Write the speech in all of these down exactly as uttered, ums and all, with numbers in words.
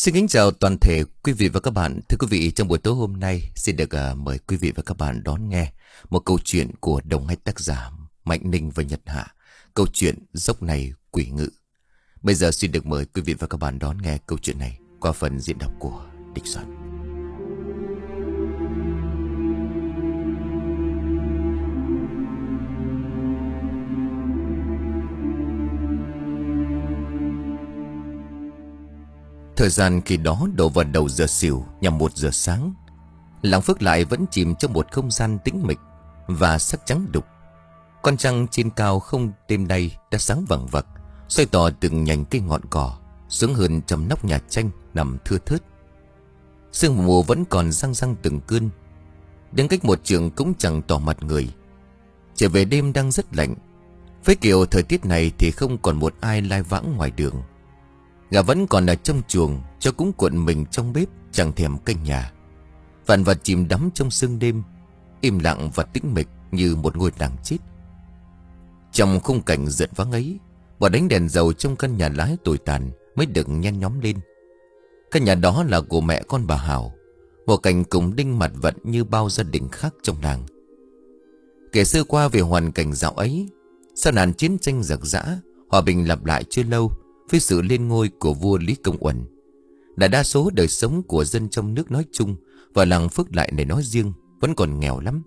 Xin kính chào toàn thể quý vị và các bạn. Thưa quý vị, trong buổi tối hôm nay xin được uh, mời quý vị và các bạn đón nghe một câu chuyện của đồng hai tác giả Mạnh Ninh và Nhật Hạ. Câu chuyện Dốc Này Quỷ Ngự. Bây giờ xin được mời quý vị và các bạn đón nghe câu chuyện này qua phần diễn đọc của Địch Soạn. Thời gian khi đó đổ vào đầu giờ xỉu nhằm một giờ sáng. Làng Phước lại vẫn chìm trong một không gian tĩnh mịch và sắc trắng đục. Con trăng trên cao không đêm nay đã sáng vằng vặc, xoay tỏ từng nhành cây ngọn cỏ xuống hơn trăm nóc nhà tranh nằm thưa thớt. Sương mù vẫn còn răng răng từng cơn. Đứng cách một trường cũng chẳng tỏ mặt người. Trở về đêm đang rất lạnh. Với kiểu thời tiết này thì không còn một ai lai vãng ngoài đường. Gà vẫn còn ở trong chuồng, cho cũng cuộn mình trong bếp, chẳng thèm canh nhà. Vạn vật chìm đắm trong sương đêm, im lặng và tĩnh mịch như một ngôi làng chết. Trong khung cảnh giận vắng ấy, bỏ đánh đèn dầu trong căn nhà lái tồi tàn mới được nhen nhóm lên. Căn nhà đó là của mẹ con bà Hảo, một cảnh cùng đinh mặt vận như bao gia đình khác trong làng. Kể sơ qua về hoàn cảnh dạo ấy, sau nạn chiến tranh giặc giã, hòa bình lặp lại chưa lâu với sự lên ngôi của vua Lý Công Uẩn. Đại đa số đời sống của dân trong nước nói chung và làng Phước Lại này nói riêng vẫn còn nghèo lắm.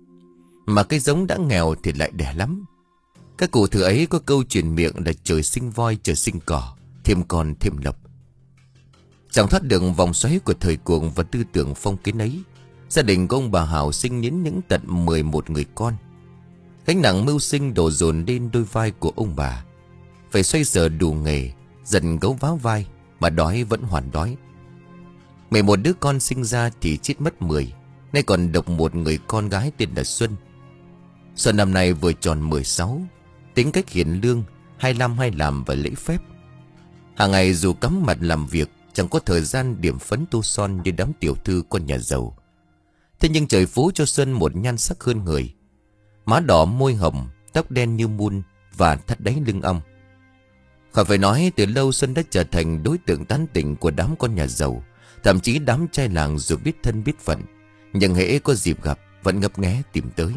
Mà cái giống đã nghèo thì lại đẻ lắm. Các cụ thừa ấy có câu truyền miệng là trời sinh voi trời sinh cỏ, thêm con thêm lộc. Chẳng thoát được vòng xoáy của thời cuồng và tư tưởng phong kiến ấy, gia đình của ông bà Hảo sinh đến những tận mười một người con. Gánh nặng mưu sinh đổ dồn lên đôi vai của ông bà. Phải xoay sở đủ nghề, dần gấu váo vai, mà đói vẫn hoàn đói. Mười một đứa con sinh ra thì chết mất mười, nay còn độc một người con gái tên là Xuân. Xuân năm nay vừa tròn mười sáu, tính cách hiền lương, hay làm hay làm và lễ phép. Hàng ngày dù cắm mặt làm việc, chẳng có thời gian điểm phấn tô son như đám tiểu thư con nhà giàu. Thế nhưng trời phú cho Xuân một nhan sắc hơn người. Má đỏ môi hồng, tóc đen như mun và thắt đáy lưng ong. Khỏi phải nói, từ lâu Xuân đã trở thành đối tượng tán tỉnh của đám con nhà giàu, thậm chí đám trai làng dù biết thân biết phận, nhưng hễ có dịp gặp vẫn ngấp nghé tìm tới.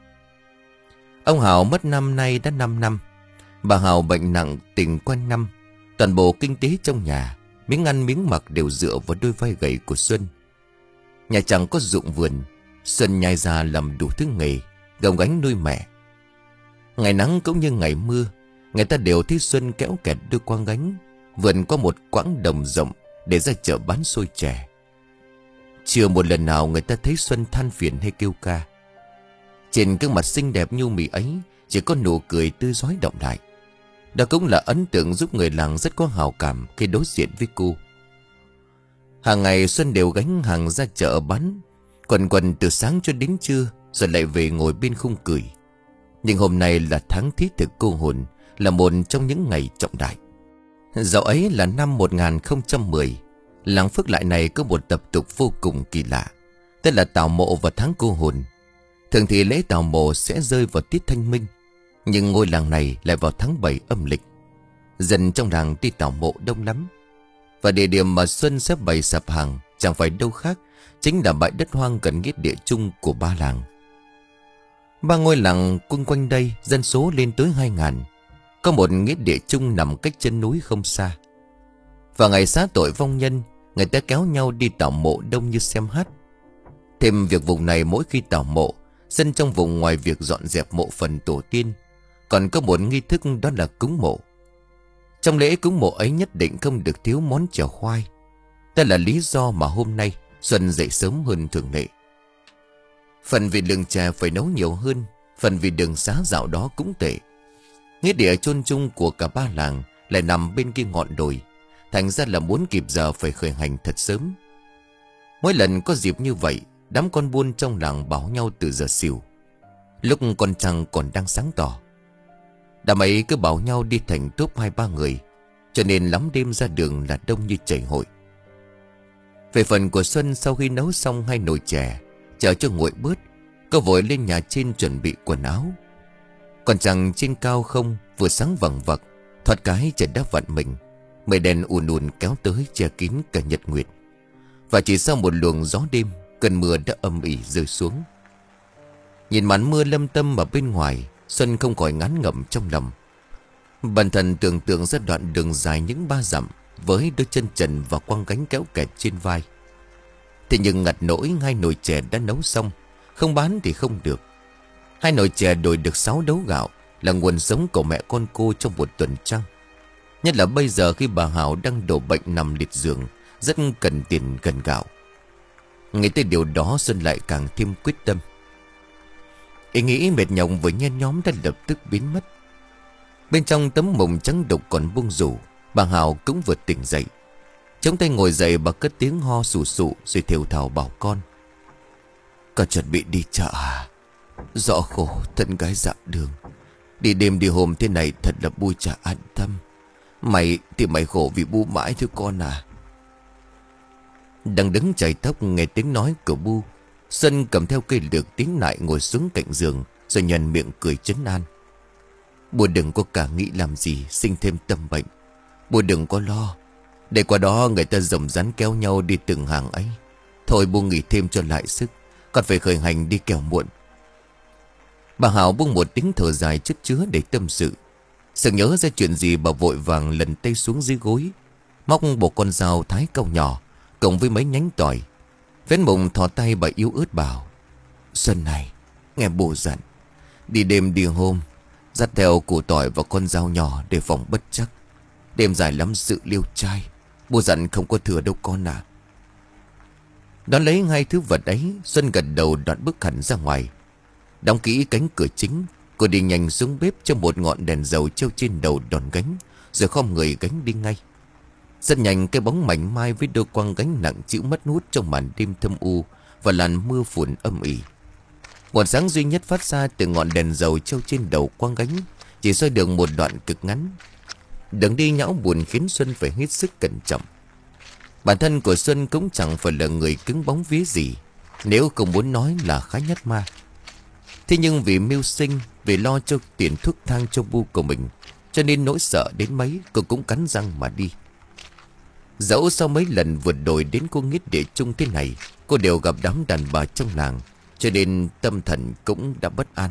Ông Hảo mất năm nay đã năm năm. Bà Hảo bệnh nặng tình quanh năm. Toàn bộ kinh tế trong nhà, miếng ăn miếng mặc đều dựa vào đôi vai gầy của Xuân. Nhà chẳng có ruộng vườn, Xuân nhai ra làm đủ thứ nghề, gồng gánh nuôi mẹ. Ngày nắng cũng như ngày mưa, người ta đều thấy Xuân kéo kẹt đưa quang gánh, vườn có một quãng đồng rộng để ra chợ bán xôi chè. Chưa một lần nào người ta thấy Xuân than phiền hay kêu ca. Trên gương mặt xinh đẹp nhu mì ấy chỉ có nụ cười tươi rói đọng lại. Đó cũng là ấn tượng giúp người làng rất có hào cảm khi đối diện với cô. Hàng ngày Xuân đều gánh hàng ra chợ bán, quần quần từ sáng cho đến trưa, rồi lại về ngồi bên khung cười. Nhưng hôm nay là tháng thí thực cô hồn, là một trong những ngày trọng đại. Dạo ấy là năm một nghìn không trăm mười. Làng Phước Lại này có một tập tục vô cùng kỳ lạ, tên là tảo mộ vào tháng cô hồn. Thường thì lễ tảo mộ sẽ rơi vào tiết thanh minh, nhưng ngôi làng này lại vào tháng bảy âm lịch. Dân trong làng đi tảo mộ đông lắm. Và địa điểm mà Xuân sẽ bày sạp hàng chẳng phải đâu khác, chính là bãi đất hoang gần nghĩa địa chung của ba làng. Ba ngôi làng quanh quanh đây dân số lên tới hai ngàn. Có một nghĩa địa chung nằm cách chân núi không xa. Và ngày xá tội vong nhân, người ta kéo nhau đi tảo mộ đông như xem hát. Thêm việc vùng này mỗi khi tảo mộ, dân trong vùng ngoài việc dọn dẹp mộ phần tổ tiên, còn có một nghi thức đó là cúng mộ. Trong lễ cúng mộ ấy nhất định không được thiếu món chèo khoai. Đó là lý do mà hôm nay Xuân dậy sớm hơn thường lệ. Phần vì lượng chè phải nấu nhiều hơn, phần vì đường xá dạo đó cũng tệ. Nghĩa địa chôn chung của cả ba làng lại nằm bên kia ngọn đồi, thành ra là muốn kịp giờ phải khởi hành thật sớm. Mỗi lần có dịp như vậy, đám con buôn trong làng bảo nhau từ giờ xỉu, lúc con trăng còn đang sáng tỏ. Đám ấy cứ bảo nhau đi thành tốp hai ba người, cho nên lắm đêm ra đường là đông như chảy hội. Về phần của Xuân, sau khi nấu xong hai nồi chè, chờ cho nguội bớt, cô vội lên nhà trên chuẩn bị quần áo. Còn trăng trên cao không vừa sáng vằng vặc, thoát cái trời đã vặn mình, Mây đen ùn ùn kéo tới che kín cả nhật nguyệt. Và chỉ sau một luồng gió đêm, cơn mưa đã âm ỉ rơi xuống. Nhìn màn mưa lâm tâm ở bên ngoài, Xuân không khỏi ngán ngẩm trong lòng. Bản thân tưởng tượng ra đoạn đường dài những ba dặm, với đôi chân trần và quăng gánh kéo kẹt trên vai. Thế nhưng ngặt nỗi hai nồi chè đã nấu xong, không bán thì không được. Hai nồi chè đổi được sáu đấu gạo là nguồn sống của mẹ con cô trong một tuần trăng. Nhất là bây giờ khi bà Hảo đang đổ bệnh nằm liệt giường, rất cần tiền cần gạo. Nghĩ tới điều đó, Xuân lại càng thêm quyết tâm. Ý nghĩ mệt nhọc với nhen nhóm đã lập tức biến mất. Bên trong tấm mùng trắng đục còn buông rủ, bà Hảo cũng vừa tỉnh dậy. Chống tay ngồi dậy, bà cất tiếng ho sù sụ rồi thều thào bảo con: "Con chuẩn bị đi chợ à? Rõ khổ thân gái dạo đường, đi đêm đi hôm thế này thật là bui chả an tâm. Mày thì mày khổ vì Bu mãi thôi con à." Đang đứng chải tóc nghe tiếng nói của Bu, Xuân cầm theo cây lược tiến lại ngồi xuống cạnh giường, rồi nhần miệng cười trấn an: "Bu đừng có cả nghĩ làm gì sinh thêm tâm bệnh. Bu đừng có lo. Để qua đó người ta rồng rắn kéo nhau đi từng hàng ấy. Thôi Bu nghỉ thêm cho lại sức, còn phải khởi hành đi kẻo muộn." Bà Hảo buông một tiếng thở dài chất chứa để tâm sự. Sực nhớ ra chuyện gì, bà vội vàng lần tay xuống dưới gối, móc bộ con dao thái cau nhỏ cộng với mấy nhánh tỏi. Vén mùng thò tay bà yếu ớt bảo: "Xuân này, nghe bố dặn, đi đêm đi hôm, dắt theo củ tỏi và con dao nhỏ để phòng bất trắc. Đêm dài lắm sự liêu trai, bố dặn không có thừa đâu con à." Đón lấy hai thứ vật ấy, Xuân gật đầu đoạn bước hẳn ra ngoài. Đóng kỹ cánh cửa chính, cô đi nhanh xuống bếp cho một ngọn đèn dầu treo trên đầu đòn gánh, rồi khom người gánh đi ngay. Rất nhanh cái bóng mảnh mai với đôi quăng gánh nặng chịu mất hút trong màn đêm thâm u và làn mưa phùn âm ỉ. Ngọn sáng duy nhất phát ra từ ngọn đèn dầu treo trên đầu quăng gánh chỉ soi được một đoạn cực ngắn. Đường đi nhão buồn khiến Xuân phải hết sức cẩn trọng. Bản thân của Xuân cũng chẳng phải là người cứng bóng vía gì, nếu không muốn nói là khá nhất ma. Thế nhưng vì mưu sinh, vì lo cho tiền thuốc thang cho Bu của mình, cho nên nỗi sợ đến mấy cô cũng cắn răng mà đi. Dẫu sau mấy lần vượt đồi đến cô Nghít Địa Trung thế này, cô đều gặp đám đàn bà trong làng, cho nên tâm thần cũng đã bất an.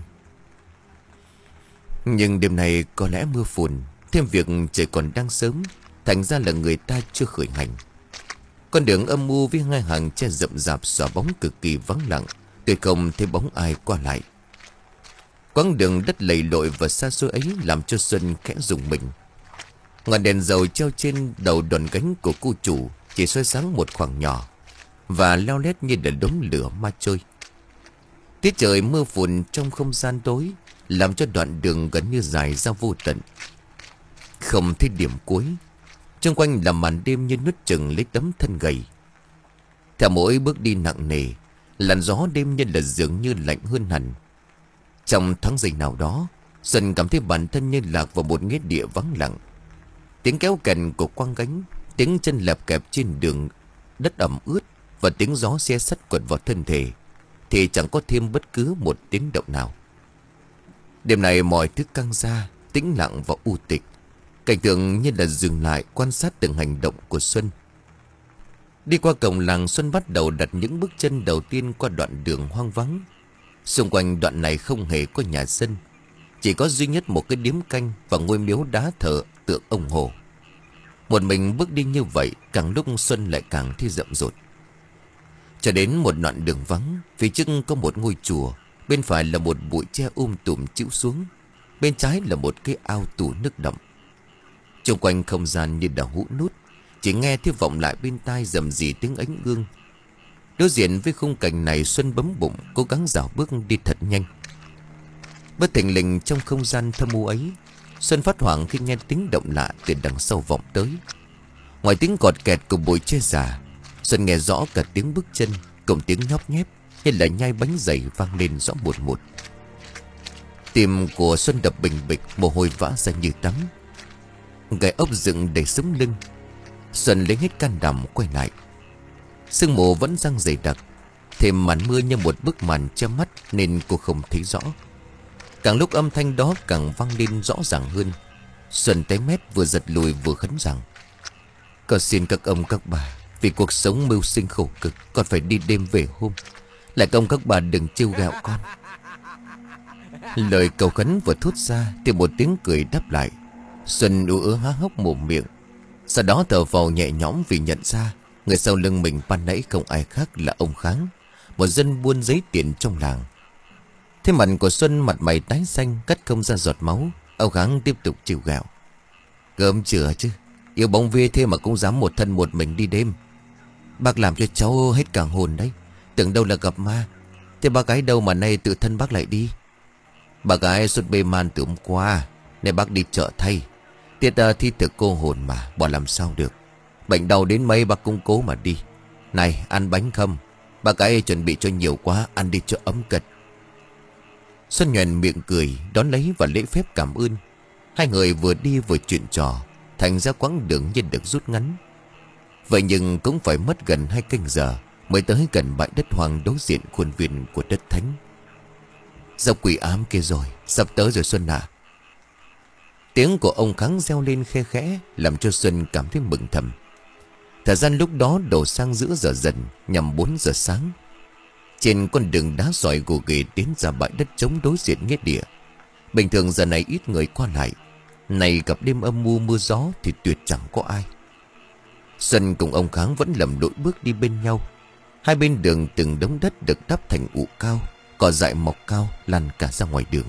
Nhưng đêm này có lẽ mưa phùn, thêm việc trời còn đang sớm, thành ra là người ta chưa khởi hành. Con đường âm u với hai hàng tre rậm rạp xòa bóng cực kỳ vắng lặng, tuyệt không thấy bóng ai qua lại. Quãng đường đất lầy lội và xa xôi ấy làm cho Xuân khẽ rùng mình. Ngọn đèn dầu treo trên đầu đòn gánh của cô chủ chỉ soi sáng một khoảng nhỏ và leo lét như là đống lửa ma trôi. Tiết trời mưa phùn trong không gian tối làm cho đoạn đường gần như dài ra vô tận. Không thấy điểm cuối, xung quanh là màn đêm như nuốt chửng lấy tấm thân gầy. Theo mỗi bước đi nặng nề, làn gió đêm nhân là dường như lạnh hơn hẳn. Trong tháng giây nào đó, Xuân cảm thấy bản thân như lạc vào một nghĩa địa vắng lặng. Tiếng kéo kèn của quăng gánh, tiếng chân lẹp kẹp trên đường đất ẩm ướt và tiếng gió xe sắt quật vào thân thể thì chẳng có thêm bất cứ một tiếng động nào. Đêm này mọi thứ căng ra, tĩnh lặng và u tịch. Cảnh tượng như là dừng lại quan sát từng hành động của Xuân. Đi qua cổng làng, Xuân bắt đầu đặt những bước chân đầu tiên qua đoạn đường hoang vắng. Xung quanh đoạn này không hề có nhà dân, chỉ có duy nhất một cái điếm canh và ngôi miếu đá thờ tượng ông Hồ. Một mình bước đi như vậy, càng lúc Xuân lại càng thấy rậm rột. Cho đến một đoạn đường vắng, phía trước có một ngôi chùa, bên phải là một bụi tre um tùm chĩu xuống, bên trái là một cái ao tù nước đậm. Xung quanh không gian như đã hũ nút, chỉ nghe thấy vọng lại bên tai rầm rì tiếng ánh ương. Đối diện với khung cảnh này, Xuân bấm bụng cố gắng dạo bước đi thật nhanh. Bất thình lình trong không gian thâm u ấy, Xuân phát hoảng khi nghe tiếng động lạ từ đằng sau vọng tới. Ngoài tiếng cọt kẹt của bụi tre già, Xuân nghe rõ cả tiếng bước chân cùng tiếng nhóp nhép hay là nhai bánh dày vang lên rõ một một. Tim của Xuân đập bình bịch, mồ hôi vã ra như tắm. Gai ốc dựng đầy sống lưng. Xuân lấy hết can đảm quay lại. Sương mù vẫn giăng dày đặc, thêm màn mưa như một bức màn che mắt nên cô không thấy rõ. Càng lúc âm thanh đó càng vang lên rõ ràng hơn. Xuân tái mét vừa giật lùi vừa khấn rằng: Con xin các ông các bà, vì cuộc sống mưu sinh khổ cực, con phải đi đêm về hôm. Lại công các bà đừng trêu ghẹo con. Lời cầu khấn vừa thốt ra thì một tiếng cười đáp lại. Xuân ú ớ há hốc mồm miệng. Sau đó thở vào nhẹ nhõm vì nhận ra người sau lưng mình ban nãy không ai khác là ông Kháng, một dân buôn giấy tiền trong làng. Thế mặt của Xuân mặt mày tái xanh, cắt không ra giọt máu. Ông Kháng tiếp tục chịu gạo. Gớm chửa chứ, yêu bóng vía thế mà cũng dám một thân một mình đi đêm. Bác làm cho cháu hết cả hồn đấy. Tưởng đâu là gặp ma. Thế bác gái đâu mà nay tự thân bác lại đi? Bà gái xuất bê man từ hôm qua, nên bác đi chợ thay. Tiết uh, thi thực cô hồn mà, bỏ làm sao được. Bệnh đau đến mấy bác cũng cố mà đi. Này, ăn bánh không? Bà gái chuẩn bị cho nhiều quá, ăn đi cho ấm cật. Xuân nhoẻn miệng cười, đón lấy và lễ phép cảm ơn. Hai người vừa đi vừa chuyện trò, thành ra quãng đường như được rút ngắn. Vậy nhưng cũng phải mất gần hai canh giờ mới tới gần bãi đất hoang đối diện khuôn viên của đất thánh. Dòng quỷ ám kia rồi, sắp tới rồi Xuân à. Tiếng của ông Kháng reo lên khe khẽ, làm cho Xuân cảm thấy mừng thầm. Thời gian lúc đó đổ sang giữa giờ dần, nhằm bốn giờ sáng. Trên con đường đá sỏi gồ ghề tiến ra bãi đất trống đối diện nghĩa địa. Bình thường giờ này ít người qua lại, này gặp đêm âm mưu mưa gió thì tuyệt chẳng có ai. Xuân cùng ông Kháng vẫn lầm lội bước đi bên nhau. Hai bên đường từng đống đất được đắp thành ụ cao, cỏ dại mọc cao lan cả ra ngoài đường.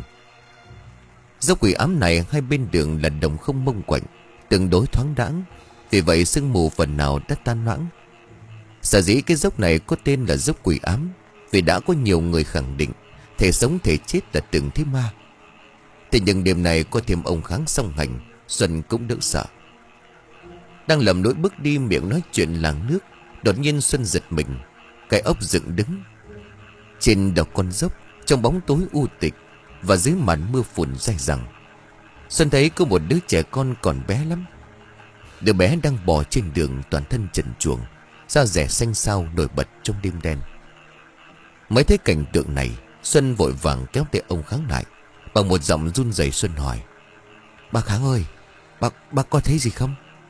Dốc quỷ ám này hai bên đường là đồng không mông quạnh, tương đối thoáng đãng, vì vậy sương mù phần nào đã tan loãng. Sở dĩ cái dốc này có tên là dốc quỷ ám, vì đã có nhiều người khẳng định thể sống thể chết là từng thấy ma. Thế nhưng đêm này có thêm ông Kháng song hành, Xuân cũng đỡ sợ. Đang lầm lỗi bước đi miệng nói chuyện làng nước, đột nhiên Xuân giật mình, cái ốc dựng đứng. Trên đầu con dốc, trong bóng tối u tịch và dưới màn mưa phùn dai dẳng, Xuân thấy có một đứa trẻ con còn bé lắm. Đứa bé đang bò trên đường toàn thân trần truồng, da rẻ xanh xao nổi bật trong đêm đen. Mới thấy cảnh tượng này, Xuân vội vàng kéo tay ông Kháng lại. Bằng một giọng run rẩy Xuân hỏi: Bác Kháng ơi, Bác, bác có thấy gì không?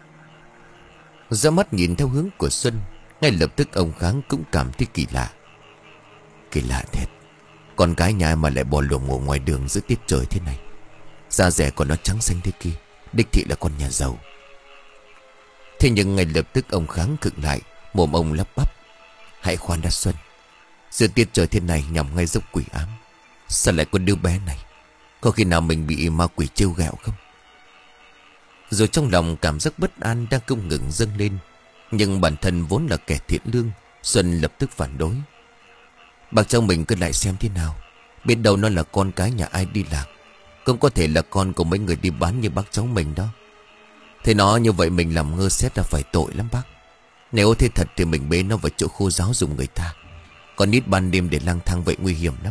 Ra mắt nhìn theo hướng của Xuân, ngay lập tức ông Kháng cũng cảm thấy kỳ lạ. Kỳ lạ thiệt, con gái nhà mà lại bò lồm ngủ ngoài đường giữa tiết trời thế này. Da rẻ còn nó trắng xanh thế kia, đích thị là con nhà giàu. Thế nhưng ngay lập tức ông Kháng khựng lại, mồm ông lắp bắp: Hãy khoan đã Xuân, giữa tiết trời thế này nhằm ngay dốc quỷ ám, sao lại có đứa bé này? Có khi nào mình bị ma quỷ trêu ghẹo không? Rồi trong lòng cảm giác bất an đang không ngừng dâng lên, nhưng bản thân vốn là kẻ thiện lương, Xuân lập tức phản đối: Bác cháu mình cứ lại xem thế nào, biết đâu nó là con cái nhà ai đi lạc, cũng có thể là con của mấy người đi bán như bác cháu mình đó. Thế nó như vậy mình làm ngơ xét là phải tội lắm bác. Nếu thế thật thì mình bế nó vào chỗ khô giáo dùng người ta, còn nít ban đêm để lang thang vậy nguy hiểm lắm.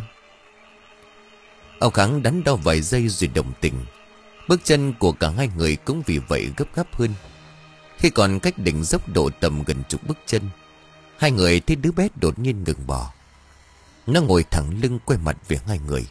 Ông Kháng đắn đo vài giây rồi đồng tình. Bước chân của cả hai người cũng vì vậy gấp gáp hơn. Khi còn cách đỉnh dốc độ tầm gần chục bước chân, hai người thấy đứa bé đột nhiên ngừng bò. Nó ngồi thẳng lưng quay mặt về hai người.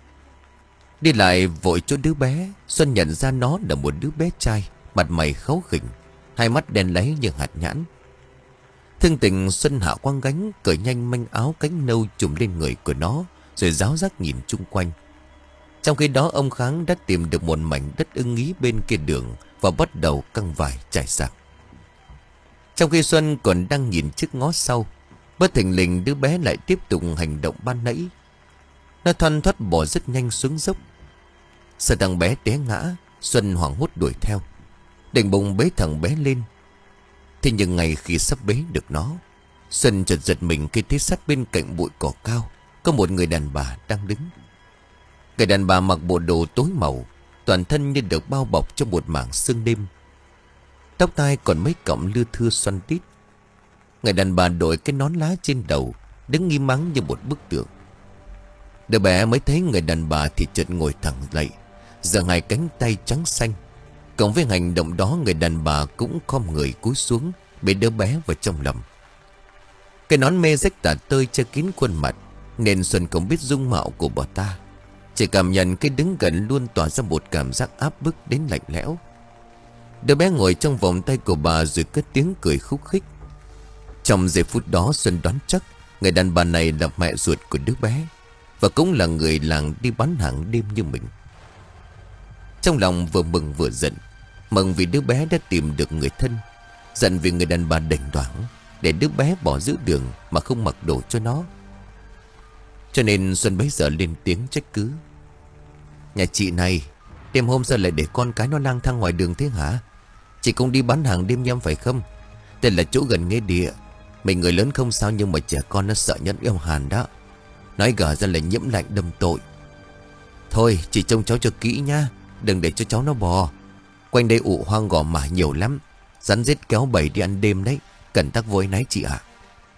Đi lại vội chỗ đứa bé, Xuân nhận ra nó là một đứa bé trai, mặt mày kháu khỉnh, hai mắt đen láy như hạt nhãn. Thương tình Xuân hạ quang gánh, cởi nhanh manh áo cánh nâu trùm lên người của nó, rồi ráo rác nhìn chung quanh. Trong khi đó ông Kháng đã tìm được một mảnh đất ưng ý bên kia đường và bắt đầu căng vải trải sạc. Trong khi Xuân còn đang nhìn trước ngó sau, bất thình lình đứa bé lại tiếp tục hành động ban nãy. Nó thoăn thoắt bò rất nhanh xuống dốc. Sợ thằng bé té ngã, Xuân hoảng hốt đuổi theo, định bụng bế thằng bé lên. Thế nhưng ngay khi sắp bế được nó, Xuân chợt giật mình khi thấy sát bên cạnh bụi cỏ cao có một người đàn bà đang đứng. Người đàn bà mặc bộ đồ tối màu, toàn thân như được bao bọc trong một mảng sương đêm. Tóc tai còn mấy cọng lưa thưa xoăn tít. Người đàn bà đội cái nón lá trên đầu, đứng nghi mắng như một bức tượng. Đứa bé mới thấy người đàn bà thì chợt ngồi thẳng dậy, giơ hai cánh tay trắng xanh. Cộng với hành động đó, người đàn bà cũng khom người cúi xuống bế đứa bé vào trong lòng. Cái nón mê rách tả tơi che kín khuôn mặt, nên Xuân không biết dung mạo của bà ta, chỉ cảm nhận cái đứng gần luôn tỏa ra một cảm giác áp bức đến lạnh lẽo. Đứa bé ngồi trong vòng tay của bà rồi cất tiếng cười khúc khích. Trong giây phút đó Xuân đoán chắc người đàn bà này là mẹ ruột của đứa bé, và cũng là người làng đi bán hàng đêm như mình. Trong lòng vừa mừng vừa giận. Mừng vì đứa bé đã tìm được người thân, giận vì người đàn bà đành đoảng để đứa bé bỏ giữa đường mà không mặc đồ cho nó. Cho nên Xuân bấy giờ lên tiếng trách cứ. Nhà chị này, đêm hôm sao lại để con cái nó lang thang ngoài đường thế hả? Chị cũng đi bán hàng đêm nhâm phải không? Đây là chỗ gần nghĩa địa. Mình người lớn không sao, nhưng mà trẻ con nó sợ nhất yêu hàn đó. Nói gở ra là nhiễm lạnh đâm tội. Thôi chị trông cháu cho kỹ nha, đừng để cho cháu nó bò. Quanh đây ụ hoang gò mả nhiều lắm, rắn rết kéo bầy đi ăn đêm đấy. Cẩn tắc với nái chị ạ.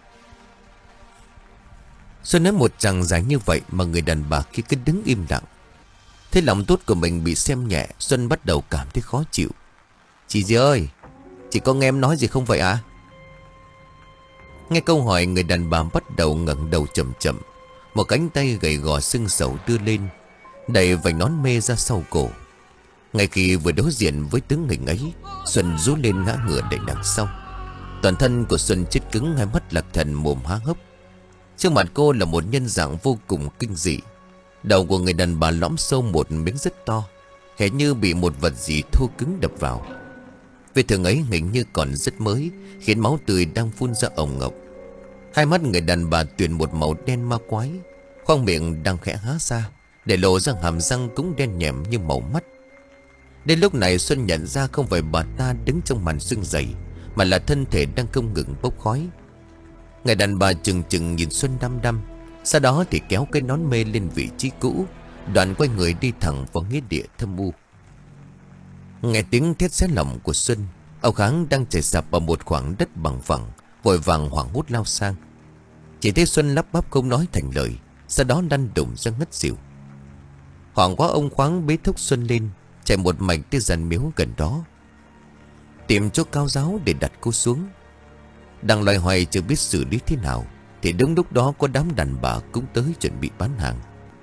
Xuân nói một chàng dài như vậy mà người đàn bà kia cứ đứng im lặng. Thế lòng tốt của mình bị xem nhẹ, Xuân bắt đầu cảm thấy khó chịu. Chị gì ơi, chị có nghe em nói gì không vậy ạ? À? Nghe câu hỏi, người đàn bà bắt đầu ngẩng đầu chậm chậm. Một cánh tay gầy gò sưng sầu đưa lên, đẩy vành nón mê ra sau cổ. Ngay khi vừa đối diện với tướng hình ấy, Xuân rú lên ngã ngửa đẩy đằng sau. Toàn thân của Xuân chết cứng, hai mắt lạc thần, mồm há hốc. Trước mặt cô là một nhân dạng vô cùng kinh dị. Đầu của người đàn bà lõm sâu một miếng rất to, hệt như bị một vật gì thô cứng đập vào. Vết thương ấy hình như còn rất mới, khiến máu tươi đang phun ra ồng ộc. Hai mắt người đàn bà tuyền một màu đen ma quái, khoang miệng đang khẽ há ra, để lộ ra hàm răng cũng đen nhẹm như màu mắt. Đến lúc này Xuân nhận ra không phải bà ta đứng trong màn sương dày, mà là thân thể đang không ngừng bốc khói. Người đàn bà chừng chừng nhìn Xuân đăm đăm, sau đó thì kéo cái nón mê lên vị trí cũ, đoạn quay người đi thẳng vào nghĩa địa thâm u. Nghe tiếng thét xé lòng của Xuân, ông Kháng đang chạy sập ở một khoảng đất bằng phẳng, vội vàng hoảng hốt lao sang. Chỉ thấy Xuân lắp bắp không nói thành lời, sau đó lăn đùng ra ngất xỉu. Hoảng quá, ông Khoáng bế thúc Xuân lên, chạy một mạch tới dàn miếu gần đó, tìm chỗ cao giáo để đặt cô xuống. Đang loay hoay chưa biết xử lý thế nào, thì đúng lúc đó có đám đàn bà cũng tới chuẩn bị bán hàng.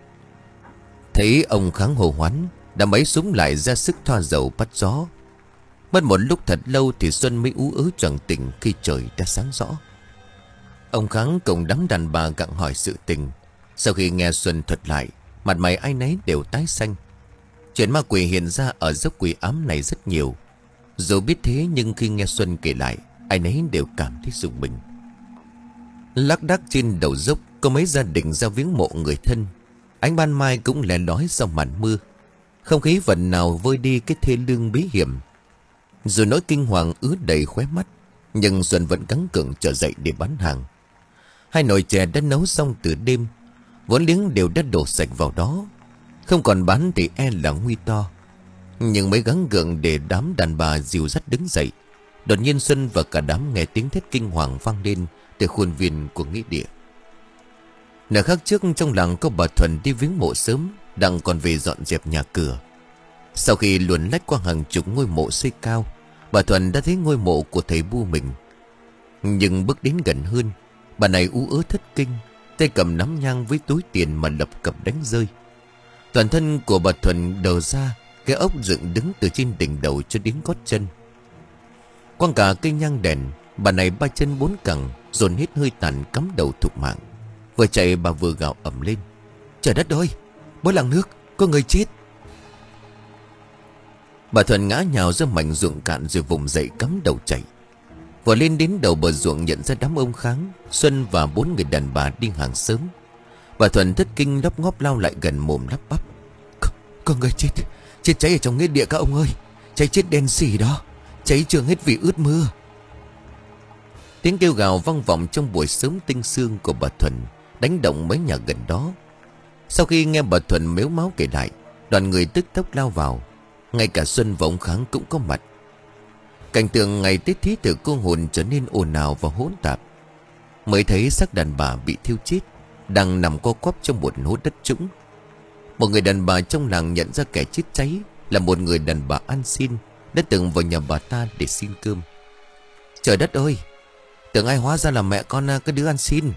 Thấy ông Kháng hồ hoán, đã mấy súng lại ra sức thoa dầu bắt gió. Mất một lúc thật lâu thì Xuân mới ú ớ choàng tỉnh khi trời đã sáng rõ. Ông Kháng cùng đám đàn bà gặng hỏi sự tình. Sau khi nghe Xuân thuật lại, mặt mày ai nấy đều tái xanh. Chuyện ma quỷ hiện ra ở dốc quỷ ám này rất nhiều. Dù biết thế nhưng khi nghe Xuân kể lại, ai nấy đều cảm thấy rùng mình. Lác đác trên đầu dốc có mấy gia đình ra viếng mộ người thân. Ánh ban mai cũng lẻ lói sau màn mưa, không khí phần nào vơi đi cái thê lương bí hiểm. Dù nỗi kinh hoàng ứa đầy khóe mắt, nhưng Xuân vẫn gắng gượng trở dậy để bán hàng. Hai nồi chè đã nấu xong từ đêm, vốn liếng đều đã đổ sạch vào đó. Không còn bán thì e là nguy to. Nhưng mấy gắng gượng để đám đàn bà dìu dắt đứng dậy. Đột nhiên Xuân và cả đám nghe tiếng thét kinh hoàng vang lên từ khuôn viên của nghĩa địa. Nửa khắc trước trong làng có bà Thuần đi viếng mộ sớm, đang còn về dọn dẹp nhà cửa. Sau khi luồn lách qua hàng chục ngôi mộ xây cao, bà Thuần đã thấy ngôi mộ của thầy Bu mình. Nhưng bước đến gần hơn, bà này ú ớ thất kinh, tay cầm nắm nhang với túi tiền mà lập cập đánh rơi. Toàn thân của bà Thuần đờ ra, cái ốc dựng đứng từ trên đỉnh đầu cho đến gót chân. Quăng cả cây nhang đèn, bà này ba chân bốn cẳng, dồn hết hơi tàn cắm đầu thục mạng. Vừa chạy bà vừa gào ầm lên: Trời đất ơi, bối làng nước, có người chết. Bà Thuần ngã nhào ra mảnh ruộng cạn rồi vùng dậy cắm đầu chạy. Vừa lên đến đầu bờ ruộng nhận ra đám ông Kháng, Xuân và bốn người đàn bà đi hàng sớm. Bà Thuần thất kinh lắp ngóp lao lại gần, mồm lắp bắp: Có, có người chết, chết cháy ở trong nghĩa địa các ông ơi. Cháy chết đen xỉ đó, cháy trường hết vì ướt mưa. Tiếng kêu gào vang vọng trong buổi sớm tinh sương của bà Thuần, đánh động mấy nhà gần đó. Sau khi nghe bà Thuần mếu máu kể lại, đoàn người tức tốc lao vào. Ngay cả Xuân và ông Kháng cũng có mặt. Cảnh tượng ngày Tết thí tự cô hồn trở nên ồn ào và hỗn tạp. Mới thấy xác đàn bà bị thiêu chết, đang nằm co quắp trong một hố đất trũng. Một người đàn bà trong làng nhận ra kẻ chết cháy là một người đàn bà ăn xin, đã từng vào nhà bà ta để xin cơm. Trời đất ơi, tưởng ai hóa ra là mẹ con cái đứa ăn xin.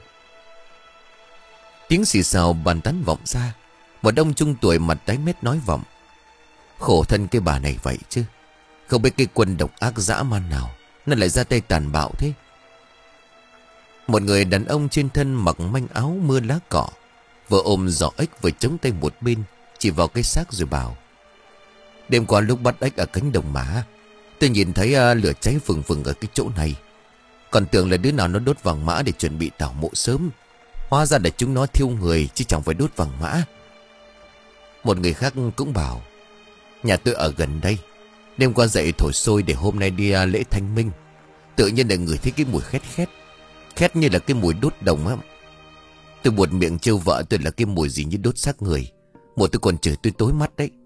Tiếng xì xào bàn tán vọng ra. Một ông trung tuổi mặt tái mét nói vọng: Khổ thân cái bà này vậy chứ, Không biết cái quân độc ác dã man nào nó lại ra tay tàn bạo thế. Một người đàn ông trên thân mặc manh áo mưa lá cỏ, vừa ôm giỏ ếch vừa chống tay một bên, chỉ vào cái xác rồi bảo: Đêm qua lúc bắt ếch ở cánh đồng mã, tôi nhìn thấy uh, lửa cháy phừng phừng ở cái chỗ này. Còn tưởng là đứa nào nó đốt vàng mã để chuẩn bị tảo mộ sớm. Hóa ra là chúng nó thiêu người chứ chẳng phải đốt vàng mã. Một người khác cũng bảo: Nhà tôi ở gần đây, đêm qua dậy thổi sôi để hôm nay đi uh, lễ thanh minh. Tự nhiên là ngửi thấy cái mùi khét khét, khét như là cái mùi đốt đồng á. Tôi buột miệng trêu vợ tôi là cái mùi gì như đốt xác người. Một tôi còn chửi tôi tối mắt đấy.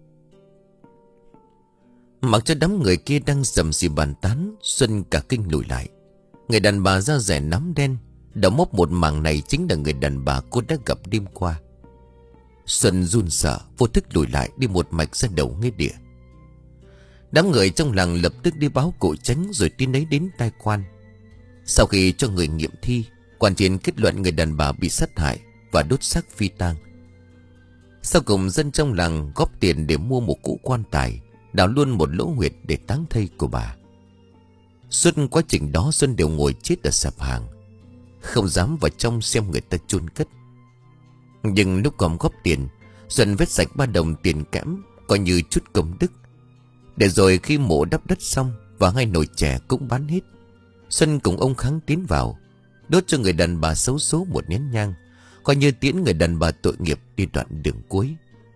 Mặc cho đám người kia đang rầm rì bàn tán, Xuân cả kinh lùi lại. Người đàn bà da rẻ nắm đen, đầu mốc một mảng này chính là người đàn bà cô đã gặp đêm qua. Xuân run sợ, vô thức lùi lại đi một mạch ra đầu nghĩa địa. Đám người trong làng lập tức đi báo cụ tránh, rồi tin ấy đến tai quan. Sau khi cho người nghiệm thi, quan trên kết luận người đàn bà bị sát hại và đốt xác phi tang. Sau cùng dân trong làng góp tiền để mua một cỗ quan tài, đào luôn một lỗ huyệt để táng thây của bà. Suốt quá trình đó Xuân đều ngồi chết ở sạp hàng, không dám vào trong xem người ta chôn cất. Nhưng lúc còn góp tiền, Xuân vét sạch ba đồng tiền kẽm, coi như chút công đức. Để rồi khi mộ đắp đất xong và hai nồi chè cũng bán hết, Xuân cùng ông Kháng tiến vào, đốt cho người đàn bà xấu số một nén nhang, coi như tiễn người đàn bà tội nghiệp đi đoạn đường cuối.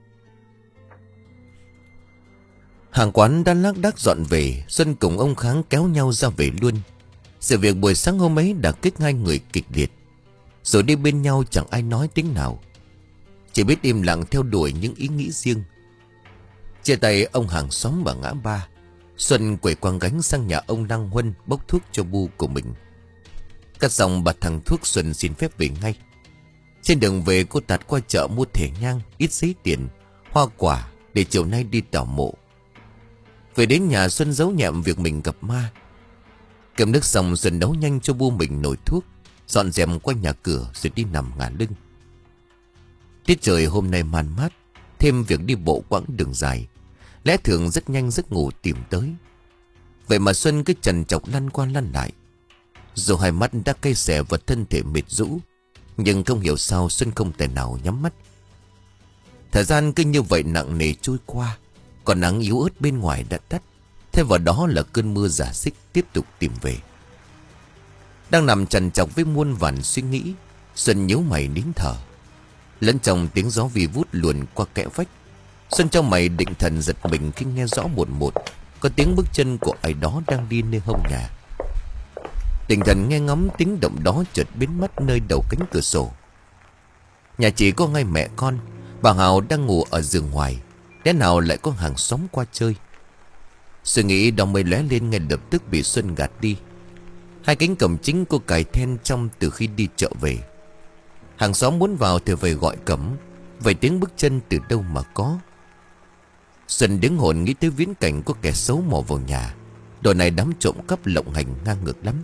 Hàng quán đã lác đác dọn về, Xuân cùng ông Kháng kéo nhau ra về luôn. Sự việc buổi sáng hôm ấy đã kích hai người kịch liệt. Rồi đi bên nhau chẳng ai nói tiếng nào, chỉ biết im lặng theo đuổi những ý nghĩ riêng. Chia tay ông hàng xóm ở ngã ba, Xuân quẩy quang gánh sang nhà ông Năng Huân bốc thuốc cho bu của mình. Cắt xong bà thằng thuốc, Xuân xin phép về ngay. Trên đường về cô tạt qua chợ mua thẻ nhang, ít giấy tiền, hoa quả để chiều nay đi tảo mộ. Về đến nhà Xuân giấu nhẹm việc mình gặp ma. Cầm nước xong Xuân nấu nhanh cho bu mình nồi thuốc, dọn dẹp qua nhà cửa rồi đi nằm ngả lưng. Tiết trời hôm nay man mát, thêm việc đi bộ quãng đường dài, lẽ thường rất nhanh giấc ngủ tìm tới. Vậy mà Xuân cứ trần trọc lăn qua lăn lại. Dù hai mắt đã cay xè và thân thể mệt rũ, nhưng không hiểu sao Xuân không thể nào nhắm mắt. Thời gian cứ như vậy nặng nề trôi qua. Còn nắng yếu ớt bên ngoài đã tắt, thêm vào đó là cơn mưa rả rích tiếp tục tìm về. Đang nằm trằn trọc với muôn vàn suy nghĩ, Xuân nhíu mày nín thở. Lẫn trong tiếng gió vi vút luồn qua kẽ vách, Xuân trong mày định thần giật mình khi nghe rõ một một có tiếng bước chân của ai đó đang đi nơi hông nhà. Định thần nghe ngóng tiếng động đó chợt biến mất nơi đầu cánh cửa sổ. Nhà chỉ có ngay mẹ con, bà Hào đang ngủ ở giường ngoài, lẽ nào lại có hàng xóm qua chơi. Suy nghĩ đó mới lóe lên, ngay lập tức bị Xuân gạt đi. Hai cánh cổng chính cô cài then trong từ khi đi chợ về. Hàng xóm muốn vào thì phải gọi cẩm, vậy tiếng bước chân từ đâu mà có. Xuân đứng hồn nghĩ tới viễn cảnh có kẻ xấu mò vào nhà. Đồ này đám trộm cắp lộng hành ngang ngược lắm.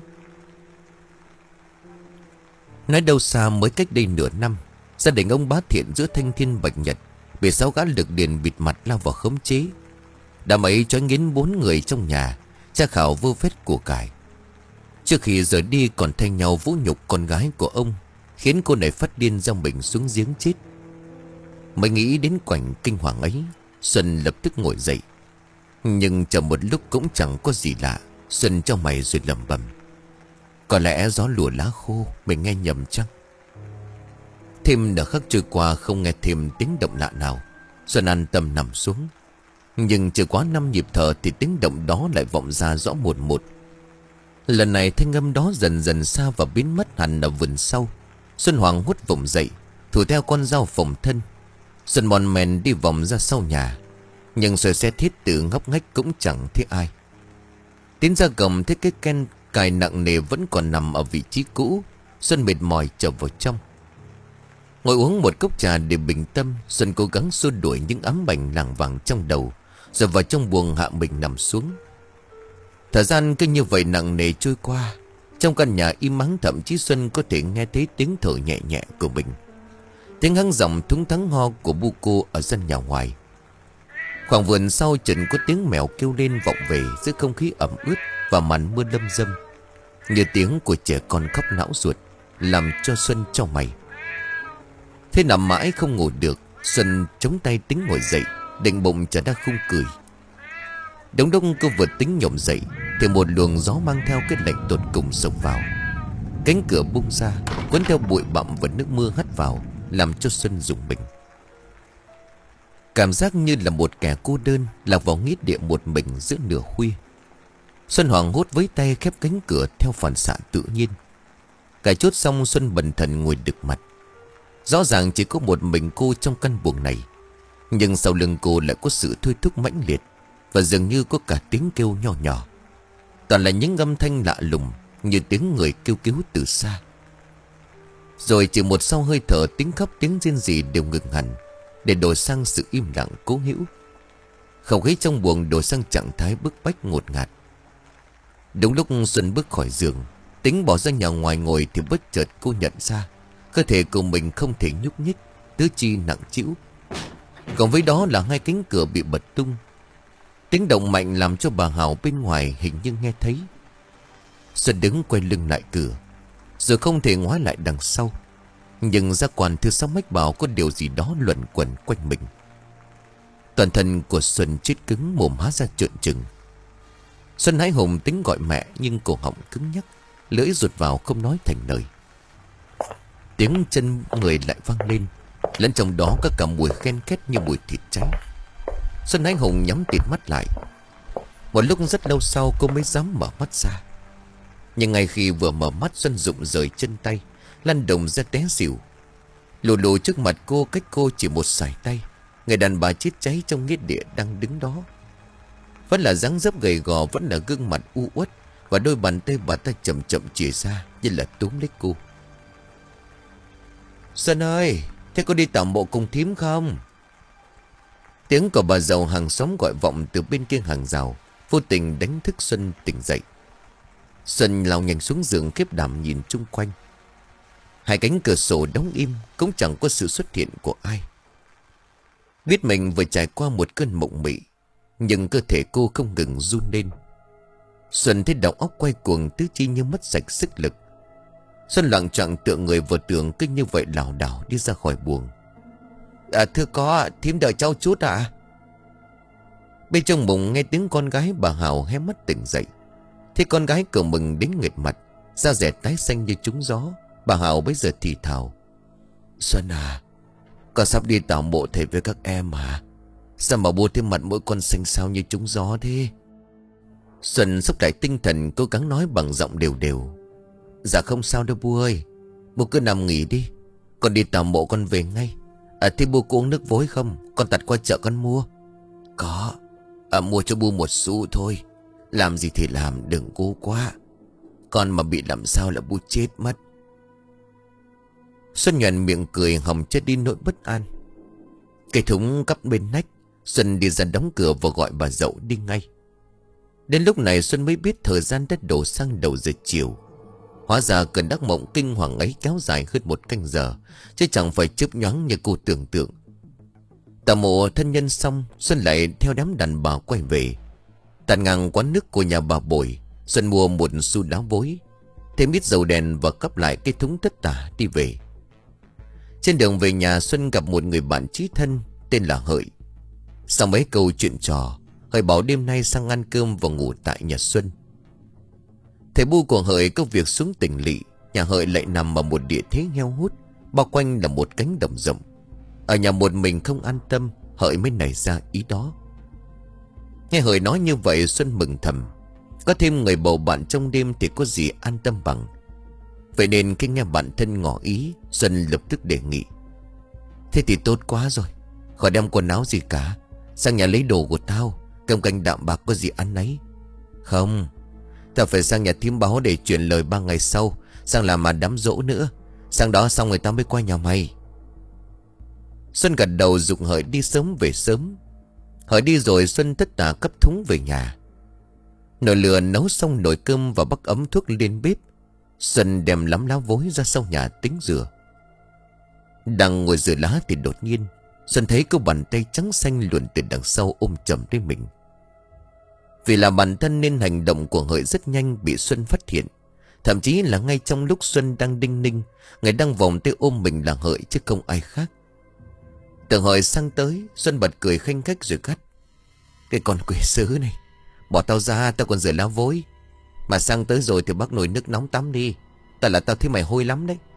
Nói đâu xa mới cách đây nửa năm, gia đình ông Bá Thiện giữa thanh thiên bạch nhật bị sáu gã lực điền bịt mặt lao vào khống chế. Đã mấy trói nghiến bốn người trong nhà, tra khảo vô vết của cải. Trước khi rời đi còn thay nhau vũ nhục con gái của ông, khiến cô này phát điên giăng mình xuống giếng chết. Mới nghĩ đến cảnh kinh hoàng ấy, Xuân lập tức ngồi dậy. Nhưng chờ một lúc cũng chẳng có gì lạ. Xuân trong mày rồi lẩm bẩm: có lẽ gió lùa lá khô, mình nghe nhầm chăng? Thêm nửa khắc trôi qua không nghe thêm tiếng động lạ nào, Xuân an tâm nằm xuống. Nhưng chưa quá năm nhịp thở thì tiếng động đó lại vọng ra rõ một một. Lần này thanh âm đó dần dần xa và biến mất hẳn ở vườn sau. Xuân hoảng hốt vùng dậy, thủ theo con dao phòng thân. Xuân mòn mèn đi vòng ra sau nhà, nhưng rồi xe thiết từ ngóc ngách cũng chẳng thấy ai. Tiến ra cổng thấy cái ken cài nặng nề vẫn còn nằm ở vị trí cũ. Xuân mệt mỏi trở vào trong, ngồi uống một cốc trà để bình tâm. Xuân cố gắng xua đuổi những ám ảnh lảng vảng trong đầu, rồi vào trong buồng hạ mình nằm xuống. Thời gian cứ như vậy nặng nề trôi qua. Trong căn nhà im ắng, thậm chí Xuân có thể nghe thấy tiếng thở nhẹ nhẹ của mình, tiếng hắng giọng thúng thắng ho của bu cô ở sân nhà ngoài. Khoảng vườn sau chợt có tiếng mèo kêu lên vọng về giữa không khí ẩm ướt và màn mưa lâm dâm, như tiếng của trẻ con khóc não ruột, làm cho Xuân chau mày. Thế nằm mãi không ngủ được, Xuân chống tay tính ngồi dậy, định bụng trở ra khung cười. Đống đông cô vừa tính nhổm dậy thì một luồng gió mang theo cái lạnh tột cùng xộc vào. Cánh cửa bung ra, cuốn theo bụi bặm và nước mưa hắt vào, làm cho Xuân rùng mình. Cảm giác như là một kẻ cô đơn lạc vào nghĩa địa một mình giữa nửa khuya. Xuân hoảng hốt với tay khép cánh cửa theo phản xạ tự nhiên. Cài chốt xong, Xuân bần thần ngồi đực mặt. Rõ ràng chỉ có một mình cô trong căn buồng này, nhưng sau lưng cô lại có sự thôi thúc mãnh liệt, và dường như có cả tiếng kêu nhỏ nhỏ. Toàn là những âm thanh lạ lùng, như tiếng người kêu cứu từ xa. Rồi chỉ một sau hơi thở, tiếng khóc tiếng rên rỉ đều ngừng hẳn, để đổi sang sự im lặng cố hữu. Không khí trong buồng đổi sang trạng thái bức bách ngột ngạt. Đúng lúc Xuân bước khỏi giường, tính bỏ ra nhà ngoài ngồi, thì bất chợt cô nhận ra cơ thể của mình không thể nhúc nhích, tứ chi nặng trĩu. Còn với đó là hai cánh cửa bị bật tung. Tiếng động mạnh làm cho bà Hào bên ngoài hình như nghe thấy. Xuân đứng quay lưng lại cửa, rồi không thể ngoái lại đằng sau, nhưng giác quan thứ sáu mách bảo có điều gì đó luẩn quẩn quanh mình. Toàn thân của Xuân chết cứng, mồm há ra trợn trừng. Xuân hãi hùng tính gọi mẹ, nhưng cổ họng cứng nhắc, lưỡi rụt vào không nói thành lời. Tiếng chân người lại vang lên, lẫn trong đó có cả mùi khen két như mùi thịt cháy. Xuân hãi hùng nhắm tịt mắt lại. Một lúc rất lâu sau cô mới dám mở mắt ra. Nhưng ngay khi vừa mở mắt, Xuân rụng rời chân tay, lăn đồng ra té xỉu. Lù lù trước mặt cô, cách cô chỉ một sải tay, người đàn bà chết cháy trong nghĩa địa đang đứng đó. Vẫn là dáng dấp gầy gò, vẫn là gương mặt u uất, và đôi bàn tay bà ta chậm chậm chìa ra như là túm lấy cô. Xuân ơi, thế có đi tạm bộ cùng thím không? Tiếng của bà giàu hàng xóm gọi vọng từ bên kia hàng rào, vô tình đánh thức Xuân tỉnh dậy. Xuân lao nhanh xuống giường, khiếp đảm nhìn chung quanh. Hai cánh cửa sổ đóng im, cũng chẳng có sự xuất hiện của ai. Biết mình vừa trải qua một cơn mộng mị, nhưng cơ thể cô không ngừng run lên. Xuân thấy đầu óc quay cuồng, tứ chi như mất sạch sức lực. Xuân loạng choạng tựa người vào tường, cứ như vậy lảo đảo đi ra khỏi buồng. À, thưa có, thím đợi cháu chút ạ. À? Bên trong bụng nghe tiếng con gái bà Hào hé mắt tỉnh dậy. Thấy con gái cậu mừng đến nghệt mặt, da dẻ tái xanh như trúng gió. Bà Hào bây giờ thì thào: Xuân à, con sắp đi tảo mộ thầy với các em à? Sao mà bố thêm mặt mỗi con xanh xao như trúng gió thế? Xuân xúc lại tinh thần, cố gắng nói bằng giọng đều đều: Dạ không sao đâu bố ơi, bố cứ nằm nghỉ đi, con đi tảo mộ con về ngay. À thế bố có uống nước vối không? Con tạt qua chợ con mua. Có. À mua cho bố một xu thôi. Làm gì thì làm, đừng cố quá. Con mà bị làm sao là bố chết mất. Xuân nhoẻn miệng cười, hòng chết đi nỗi bất an. Cây thúng cắp bên nách, Xuân đi ra đóng cửa và gọi bà dậu đi ngay. Đến lúc này Xuân mới biết thời gian đã đổ sang đầu giờ chiều. Hóa ra cơn đắc mộng kinh hoàng ấy kéo dài hơn một canh giờ, chứ chẳng phải chớp nhoáng như cô tưởng tượng. Tà mộ thân nhân xong, Xuân lại theo đám đàn bà quay về. Tạt ngang quán nước của nhà bà Bồi, Xuân mua một xu đá vối, thêm ít dầu đèn và cắp lại cây thúng tất tả đi về. Trên đường về nhà, Xuân gặp một người bạn chí thân tên là Hợi. Sau mấy câu chuyện trò, Hợi bảo đêm nay sang ăn cơm và ngủ tại nhà Xuân. Thầy bu của Hợi có việc xuống tỉnh lỵ. Nhà Hợi lại nằm ở một địa thế heo hút, bao quanh là một cánh đồng rộng. Ở nhà một mình không an tâm, Hợi mới nảy ra ý đó. Nghe Hợi nói như vậy, Xuân mừng thầm. Có thêm người bầu bạn trong đêm thì có gì an tâm bằng. Vậy nên khi nghe bạn thân ngỏ ý, Xuân lập tức đề nghị: Thế thì tốt quá rồi, khỏi đem quần áo gì cả, sang nhà lấy đồ của tao, cơm canh đạm bạc có gì ăn nấy. Không, tao phải sang nhà thím báo để chuyển lời ba ngày sau sang làm mà đám dỗ nữa. Sang đó xong người ta mới qua nhà mày. Xuân gật đầu giục Hợi đi sớm về sớm. Hợi đi rồi, Xuân tất tả cấp thúng về nhà. Nồi lửa nấu xong nồi cơm và bắc ấm thuốc lên bếp. Xuân đem lắm lá vối ra sau nhà tính rửa. Đang ngồi rửa lá thì đột nhiên Xuân thấy có bàn tay trắng xanh luồn từ đằng sau ôm chầm lấy mình. Vì là bản thân nên hành động của Hợi rất nhanh bị Xuân phát hiện. Thậm chí là ngay trong lúc Xuân đang đinh ninh, người đang vòng tay ôm mình là Hợi chứ không ai khác. Tưởng Hợi sang tới, Xuân bật cười khanh khách rồi gắt: "Cái con quỷ sứ này, bỏ tao ra, tao còn rửa lá vối. Mà sang tới rồi thì bắt nồi nước nóng tắm đi. Tại là tao thấy mày hôi lắm đấy."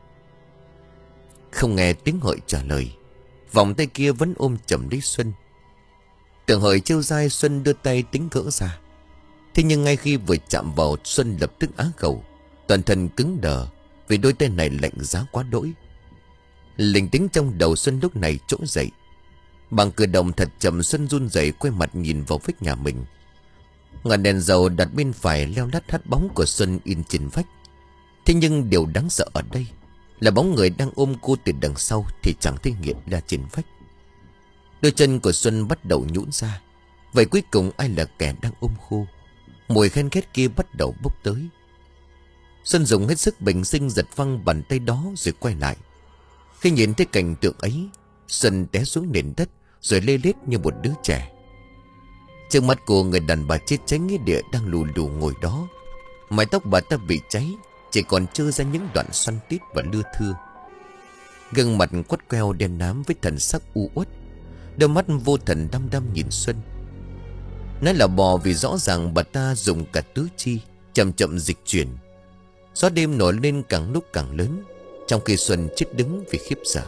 Không nghe tiếng Hợi trả lời, vòng tay kia vẫn ôm chầm lấy Xuân. Tưởng Hợi trêu dai, Xuân đưa tay tính gỡ ra. Thế nhưng ngay khi vừa chạm vào, Xuân lập tức á khẩu, toàn thân cứng đờ vì đôi tay này lạnh giá quá đỗi. Linh tính trong đầu Xuân lúc này trỗi dậy. Bằng cử động thật chậm, Xuân run rẩy quay mặt nhìn vào vách nhà mình. Ngọn đèn dầu đặt bên phải leo lắt hắt bóng của Xuân in trên vách. Thế nhưng điều đáng sợ ở đây là bóng người đang ôm cô từ đằng sau thì chẳng thấy hiện ra trên vách. Đôi chân của Xuân bắt đầu nhũn ra. Vậy cuối cùng ai là kẻ đang ôm khô? Mùi khen ghét kia bắt đầu bốc tới. Xuân dùng hết sức bình sinh giật văng bàn tay đó rồi quay lại. Khi nhìn thấy cảnh tượng ấy, Xuân té xuống nền đất rồi lê lết như một đứa trẻ. Trước mắt cô, người đàn bà chết cháy nghĩa địa đang lù lù ngồi đó. Mái tóc bà ta bị cháy, chỉ còn trơ ra những đoạn xoăn tít và lưa thưa. Gương mặt quắt queo đen nám với thần sắc u uất, đôi mắt vô thần đăm đăm nhìn Xuân. Nói là bò vì rõ ràng bà ta dùng cả tứ chi chậm chậm dịch chuyển. Gió đêm nổi lên càng lúc càng lớn, trong khi Xuân chết đứng vì khiếp sợ.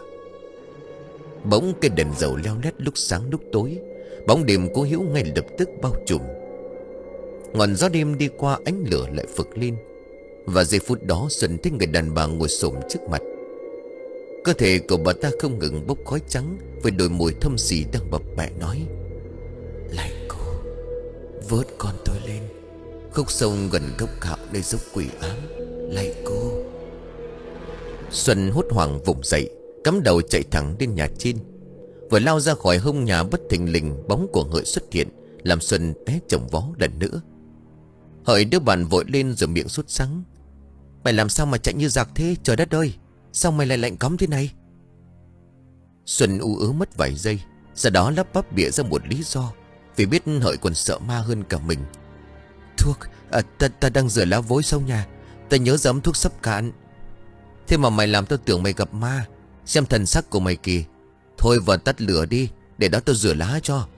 Bỗng cái đèn dầu leo lét lúc sáng lúc tối, bóng đêm cố hữu ngay lập tức bao trùm. Ngọn gió đêm đi qua, ánh lửa lại phực lên. Và giây phút đó Xuân thấy người đàn bà ngồi xổm trước mặt. Cơ thể của bà ta không ngừng bốc khói trắng, với đôi môi thâm xì đang bập bẹ nói: "Lạy cô, vớt con tôi lên. Khúc sông gần gốc gạo nơi dốc quỷ ám. Lạy cô." Xuân hốt hoảng vùng dậy, cắm đầu chạy thẳng đến nhà trên. Vừa lao ra khỏi hông nhà, bất thình lình bóng của Hợi xuất hiện, làm Xuân té chồng vó lần nữa. Hợi đứa bạn vội lên rồi miệng sốt sắng: "Mày làm sao mà chạy như giặc thế? Trời đất ơi, sao mày lại lạnh cóng thế này?" Xuân u ớ mất vài giây, sau đó lắp bắp bịa ra một lý do, vì biết Hợi còn sợ ma hơn cả mình. "Thuốc, à, ta, ta đang rửa lá vối sau nhà. Ta nhớ giấm thuốc sắp cạn." "Thế mà mày làm tao tưởng mày gặp ma. Xem thần sắc của mày kìa. Thôi vào tắt lửa đi, để đó tao rửa lá cho."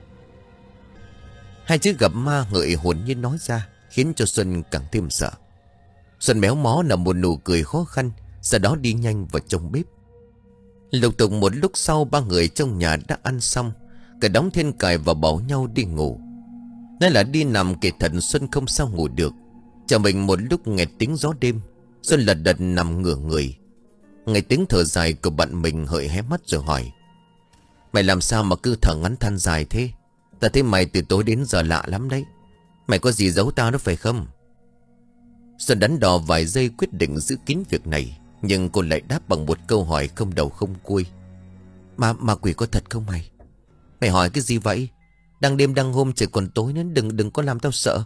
Hai chữ gặp ma Hợi hồn nhiên nói ra, khiến cho Xuân càng thêm sợ. Xuân méo mó là một nụ cười khó khăn, sau đó đi nhanh vào trong bếp. Lục tục một lúc sau, ba người trong nhà đã ăn xong, cả đóng then cài và bảo nhau đi ngủ. Nói là đi nằm kể thật, Xuân không sao ngủ được. Chờ mình một lúc nghe tiếng gió đêm, Xuân lật đật nằm ngửa người. Nghe tiếng thở dài của bạn mình, Hợi hé mắt rồi hỏi: "Mày làm sao mà cứ thở ngắn than dài thế? Ta thấy mày từ tối đến giờ lạ lắm đấy. Mày có gì giấu tao đó phải không?" Xuân đắn đo vài giây quyết định giữ kín việc này, nhưng cô lại đáp bằng một câu hỏi không đầu không cuối: Ma, ma quỷ có thật không mày? Mày hỏi cái gì vậy? Đang đêm đang hôm trời còn tối nữa, đừng đừng có làm tao sợ.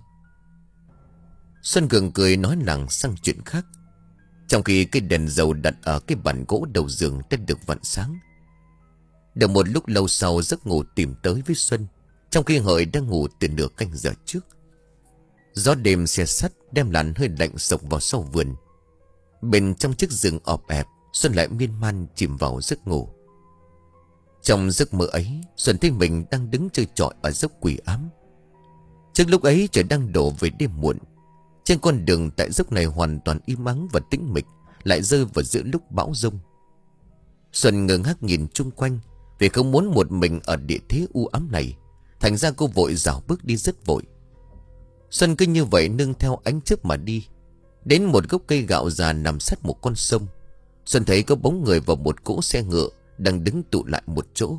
Xuân gượng cười nói lảng sang chuyện khác. Trong khi cái đèn dầu đặt ở cái bàn gỗ đầu giường đã được vặn sáng. Được một lúc lâu sau, giấc ngủ tìm tới với Xuân, trong khi Hợi đang ngủ từ nửa canh giờ trước. Gió đêm xe sắt đem làn hơi lạnh sộc vào sau vườn. Bên trong chiếc giường ọp ẹp, Xuân lại miên man chìm vào giấc ngủ. Trong giấc mơ ấy, Xuân thấy mình đang đứng chơi trọi ở dốc quỷ ám. Trước lúc ấy trời đang đổ về đêm muộn. Trên con đường tại dốc này hoàn toàn im ắng và tĩnh mịch, lại rơi vào giữa lúc bão giông. Xuân ngơ ngác nhìn chung quanh, vì không muốn một mình ở địa thế u ám này. Thành ra cô vội dạo bước đi rất vội. Xuân cứ như vậy nương theo ánh chớp mà đi. Đến một gốc cây gạo già nằm sát một con sông, Xuân thấy có bóng người và một cỗ xe ngựa đang đứng tụ lại một chỗ.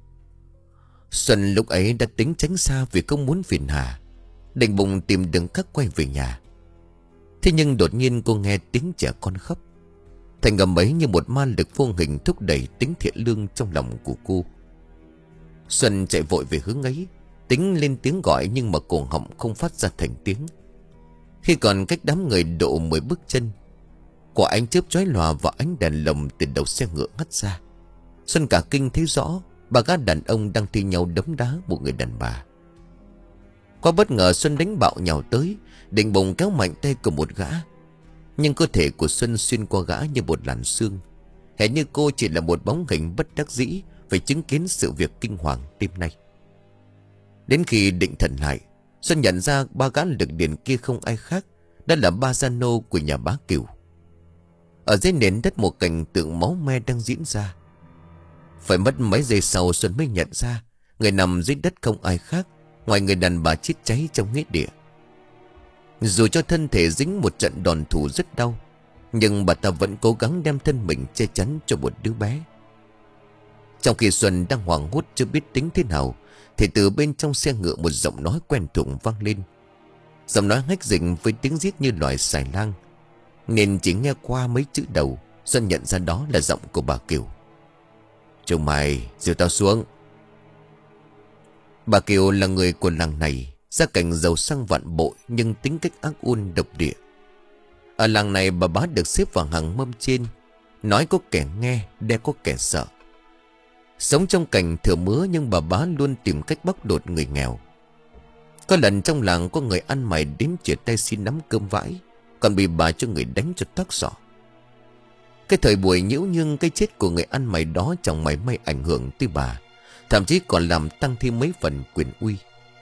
Xuân lúc ấy đã tính tránh xa vì không muốn phiền hà, định bụng tìm đường khác quay về nhà. Thế nhưng đột nhiên cô nghe tiếng trẻ con khóc. Thành âm ấy như một ma lực vô hình thúc đẩy tính thiện lương trong lòng của cô. Xuân chạy vội về hướng ấy, tính lên tiếng gọi nhưng mà cổ họng không phát ra thành tiếng. Khi còn cách đám người độ mười bước chân, quả ánh chớp chói lòa và ánh đèn lồng từ đầu xe ngựa ngắt ra. Xuân cả kinh thấy rõ Ba gã đàn ông đang thi nhau đấm đá một người đàn bà. Quá bất ngờ, Xuân đánh bạo nhào tới, định bụng kéo mạnh tay của một gã. Nhưng cơ thể của Xuân xuyên qua gã như một làn xương. Hễ như cô chỉ là một bóng hình bất đắc dĩ phải chứng kiến sự việc kinh hoàng đêm nay. Đến khi định thần lại, Xuân nhận ra ba gã lực điền kia không ai khác, đó là ba gia nô của nhà bá Cửu. Ở dưới nền đất một cảnh tượng máu me đang diễn ra. Phải mất mấy giây sau, Xuân mới nhận ra người nằm dưới đất không ai khác ngoài người đàn bà chết cháy trong nghĩa địa. Dù cho thân thể dính một trận đòn thủ rất đau, nhưng bà ta vẫn cố gắng đem thân mình che chắn cho một đứa bé. Trong khi Xuân đang hoảng hốt chưa biết tính thế nào, thì từ bên trong xe ngựa một giọng nói quen thuộc vang lên. Giọng nói hách dịch với tiếng rít như loài xài lang, nên chỉ nghe qua mấy chữ đầu, Xuân nhận ra đó là giọng của bà Kiều. Chúng mày dìu tao xuống. Bà Kiều là người của làng này, gia cảnh giàu sang vạn bội nhưng tính cách ác ôn độc địa. Ở làng này bà bá được xếp vào hàng mâm trên, nói có kẻ nghe, đe có kẻ sợ. Sống trong cảnh thừa mứa nhưng bà bá luôn tìm cách bóc lột người nghèo. Có lần trong làng có người ăn mày đến chia tay xin nắm cơm vãi, còn bị bà cho người đánh cho tắc sọ. Cái thời buổi nhiễu nhưng cái chết của người ăn mày đó chẳng mảy may ảnh hưởng tới bà, thậm chí còn làm tăng thêm mấy phần quyền uy.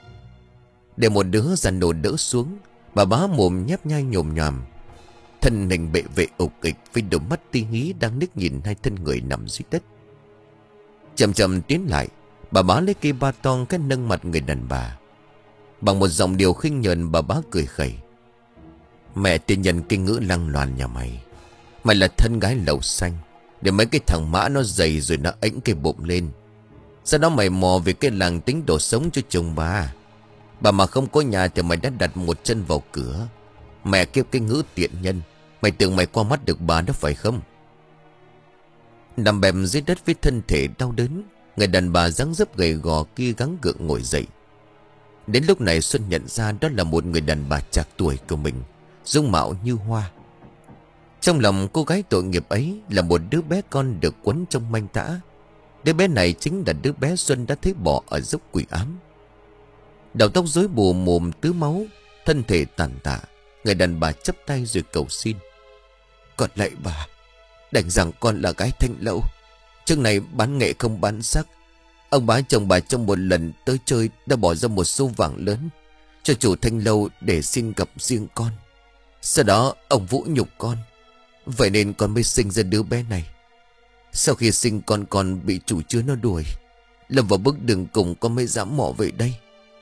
Để một đứa già nổ đỡ xuống, bà bá mồm nhép nhai nhồm nhòm, thân hình bệ vệ ục ịch với đôi mắt ti hí đang liếc nhìn hai thân người nằm dưới đất. Chậm chậm tiến lại, bà bá lấy cây ba toang cái nâng mặt người đàn bà. Bằng một giọng điệu khinh nhờn, bà bá cười khẩy. Mẹ tiên nhân kinh ngữ lăng loàn nhà mày, mày là thân gái lầu xanh, để mấy cái thằng mã nó dày rồi nó ếnh cái bụng lên. Sau đó mày mò về cái làng tính đổ sống cho chồng bà. Bà mà không có nhà thì mày đã đặt một chân vào cửa. Mẹ kiếp cái ngữ tiện nhân, mày tưởng mày qua mắt được bà đó phải không? Nằm bẹp dưới đất với thân thể đau đớn, người đàn bà dáng dấp gầy gò kia gắng gượng ngồi dậy. Đến lúc này Xuân nhận ra đó là một người đàn bà trạc tuổi của mình, dung mạo như hoa. Trong lòng cô gái tội nghiệp ấy là một đứa bé con được quấn trong manh tã. Đứa bé này chính là đứa bé Xuân đã thấy bỏ ở dốc quỷ ám. Đầu tóc rối bù, mồm tứ máu, thân thể tàn tạ, người đàn bà chắp tay rồi cầu xin. Còn lạy bà, đành rằng con là gái Thanh Lâu, trước này bán nghệ không bán sắc. Ông bá chồng bà trong một lần tới chơi đã bỏ ra một số vàng lớn cho chủ Thanh Lâu để xin gặp riêng con. Sau đó ông vũ nhục con, vậy nên con mới sinh ra đứa bé này. Sau khi sinh con còn bị chủ chứa nó đuổi, lâm vào bước đường cùng con mới dám mò về đây.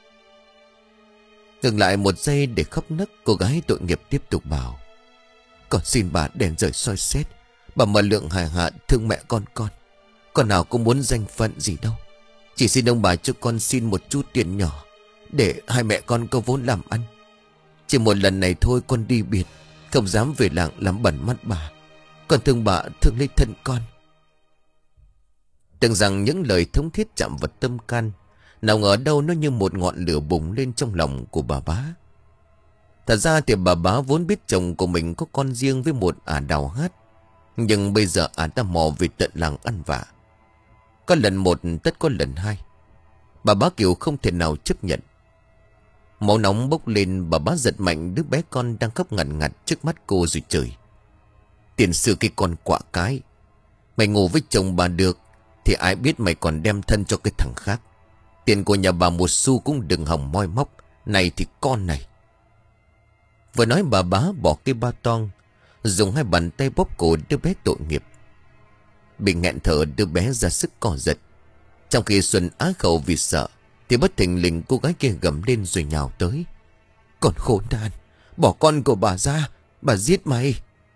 Ngừng lại một giây để khóc nấc, cô gái tội nghiệp tiếp tục bảo. Con xin bà đèn rời soi xét, bà mà lượng hài hạ thương mẹ con con. Con nào cũng muốn danh phận gì đâu, chỉ xin ông bà cho con xin một chút tiền nhỏ để hai mẹ con có vốn làm ăn. Chỉ một lần này thôi con đi biệt, không dám về làng làm bẩn mắt bà. Con thương bà, thương lấy thân con. Tưởng rằng những lời thống thiết chạm vào tâm can, nào ngờ đâu nó như một ngọn lửa bùng lên trong lòng của bà bá. Thật ra thì bà bá vốn biết chồng của mình có con riêng với một ả đào hát, nhưng bây giờ ả ta mò về tận làng ăn vạ. Có lần một tất có lần hai, bà bá Kiều không thể nào chấp nhận. Máu nóng bốc lên, bà bá giật mạnh đứa bé con đang khóc ngằn ngặt trước mắt cô rồi chửi. Tiền sư cái con quạ cái, mày ngủ với chồng bà được thì ai biết mày còn đem thân cho cái thằng khác. Tiền của nhà bà một xu cũng đừng hòng moi móc. Này thì con này. Vừa nói bà bá bỏ cây ba toang, dùng hai bàn tay bóp cổ đứa bé tội nghiệp. Bị nghẹn thở, đứa bé ra sức co giật. Trong khi Xuân á khẩu vì sợ, thì bất thình lình cô gái kia gầm lên rồi nhào tới. Còn khốn nạn, bỏ con của bà ra, bà giết mày.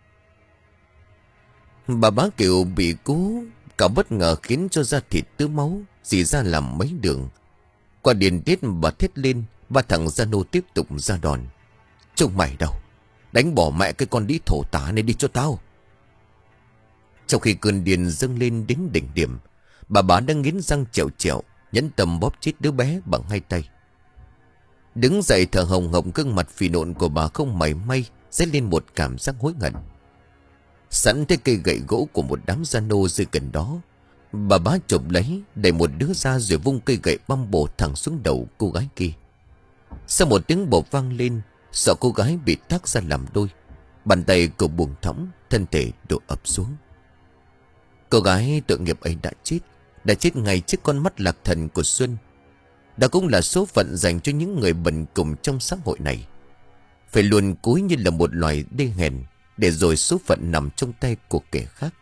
Bà bá Kiều bị cú cả bất ngờ khiến cho da thịt tứ máu, dì ra làm mấy đường. Qua điền tiết bà thét lên, ba thằng gia nô tiếp tục ra đòn. Trông mày đâu, đánh bỏ mẹ cái con đĩ thổ tả này đi cho tao. Trong khi cơn điên dâng lên đến đỉnh điểm, bà bá đang nghiến răng trèo trèo, nhẫn tâm bóp chết đứa bé bằng hai tay. Đứng dậy thở hồng hồng, gương mặt phì nộn của bà không mảy may dấy lên một cảm giác hối hận. Sẵn thấy cây gậy gỗ của một đám gia nô dưới gần đó, Bà bá chụp lấy, đẩy một đứa ra rồi vung cây gậy băm bổ thẳng xuống đầu cô gái kia. Sau một tiếng bổ vang lên, sợ cô gái bị tách ra làm đôi, bàn tay cô buông thõng, thân thể đổ ập xuống. Cô gái tội nghiệp ấy đã chết, đã chết ngay trước con mắt lạc thần của Xuân. Đó cũng là số phận dành cho những người bần cùng trong xã hội này, phải luôn cúi như là một loài đê hèn, để rồi số phận nằm trong tay của kẻ khác.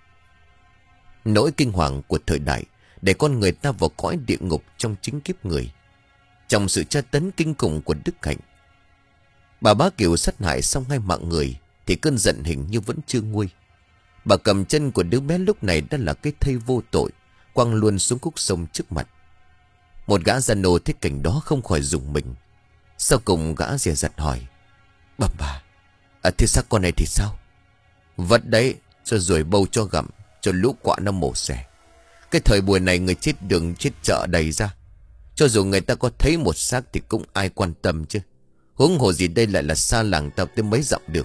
Nỗi kinh hoàng của thời đại để con người ta vào cõi địa ngục trong chính kiếp người, trong sự tra tấn kinh khủng của Đức Hạnh. Bà bá Kiều sát hại xong hai mạng người thì cơn giận hình như vẫn chưa nguôi. Bà cầm chân của đứa bé lúc này đã là cái thây vô tội, quăng luôn xuống khúc sông trước mặt. Một gã già nô thấy cảnh đó không khỏi rùng mình. Sau cùng gã dè dặt hỏi: Bẩm bà, à, thế xác con này thì sao? Vật đấy, cho rồi bâu cho gặm, cho lũ quạ nó mổ xẻ. Cái thời buổi này người chết đường chết chợ đầy ra, cho dù người ta có thấy một xác thì cũng ai quan tâm chứ. Huống hồ gì đây lại là xa làng tao tới mấy dặm đường.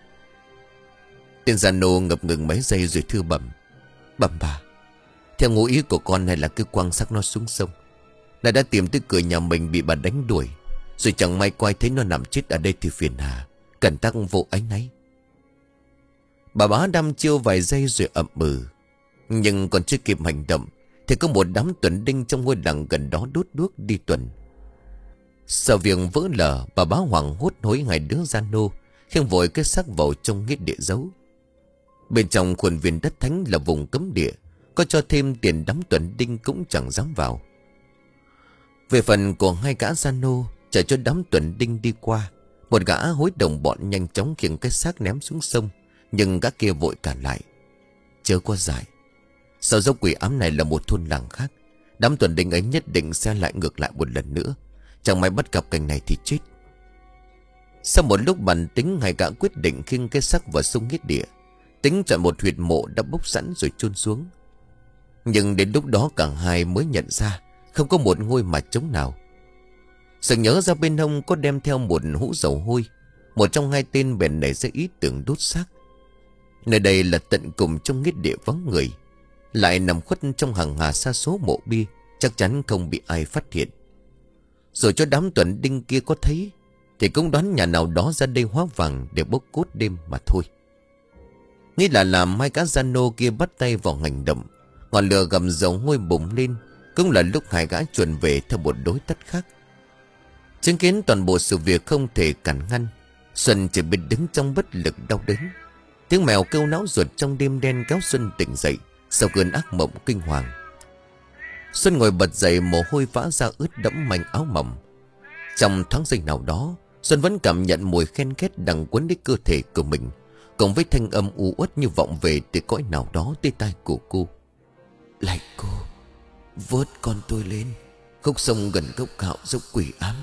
Tên già nô ngập ngừng mấy giây rồi thưa bẩm: Bẩm bà, theo ngụ ý của con hay là cứ quăng xác nó xuống sông. Là đã tìm tới cửa nhà mình bị bà đánh đuổi, rồi chẳng may quay thấy nó nằm chết ở đây thì phiền hà, cẩn tắc vô áy náy. Bà bá đăm chiêu vài giây rồi ậm ừ. Nhưng còn chưa kịp hành động thì có một đám tuần đinh trong ngôi làng gần đó đốt đuốc đi tuần. Sợ việc vỡ lở, bà bá hoảng hốt hối hai đứa gian nô khiêng vội cái xác vào trong nghĩa địa giấu. Bên trong khuôn viên đất thánh là vùng cấm địa, có cho thêm tiền đám tuần đinh cũng chẳng dám vào. Về phần của hai gã gian nô chờ cho đám tuần đinh đi qua, một gã hối đồng bọn nhanh chóng khiêng cái xác ném xuống sông. Nhưng gã kia vội cản lại: Chớ có dại, sao dốc quỷ ám này là một thôn làng khác, đám tuần đinh ấy nhất định sẽ lại ngược lại một lần nữa, chẳng may bắt gặp cảnh này thì chết. Sau một lúc bàn tính, hai gã quyết định khiêng cái xác vào sông nghĩa địa. Tính chọn một huyệt mộ đã bốc sẵn rồi chôn xuống. Nhưng đến lúc đó cả hai mới nhận ra không có một ngôi mà trống nào. Sự nhớ ra bên hông có đem theo một hũ dầu hôi. Một trong hai tên bèn nảy ra ý tưởng đốt xác. Nơi đây là tận cùng trong nghĩa địa vắng người, lại nằm khuất trong hàng hà sa số mộ bia, chắc chắn không bị ai phát hiện. Rồi cho đám tuần đinh kia có thấy thì cũng đoán nhà nào đó ra đây hóa vàng để bốc cốt đêm mà thôi. Nghĩ là làm hai cá gian nô kia bắt tay vào hành động. Ngọn lửa gầm dầu hôi bùng lên, cũng là lúc hai gã chuồn về theo một đối tất khác. Chứng kiến toàn bộ sự việc không thể cản ngăn, Xuân chỉ biết đứng trong bất lực đau đớn. Tiếng mèo kêu náo ruột trong đêm đen kéo Xuân tỉnh dậy sau cơn ác mộng kinh hoàng. Xuân ngồi bật dậy, mồ hôi vã ra ướt đẫm manh áo mỏng. Trong thoáng giây nào đó, Xuân vẫn cảm nhận mùi khen khét đằng quấn lấy cơ thể của mình, cùng với thanh âm u uất như vọng về từ cõi nào đó tới tai của cô: Lạy cô, vớt con tôi lên, khúc sông gần gốc gạo dốc quỷ ám.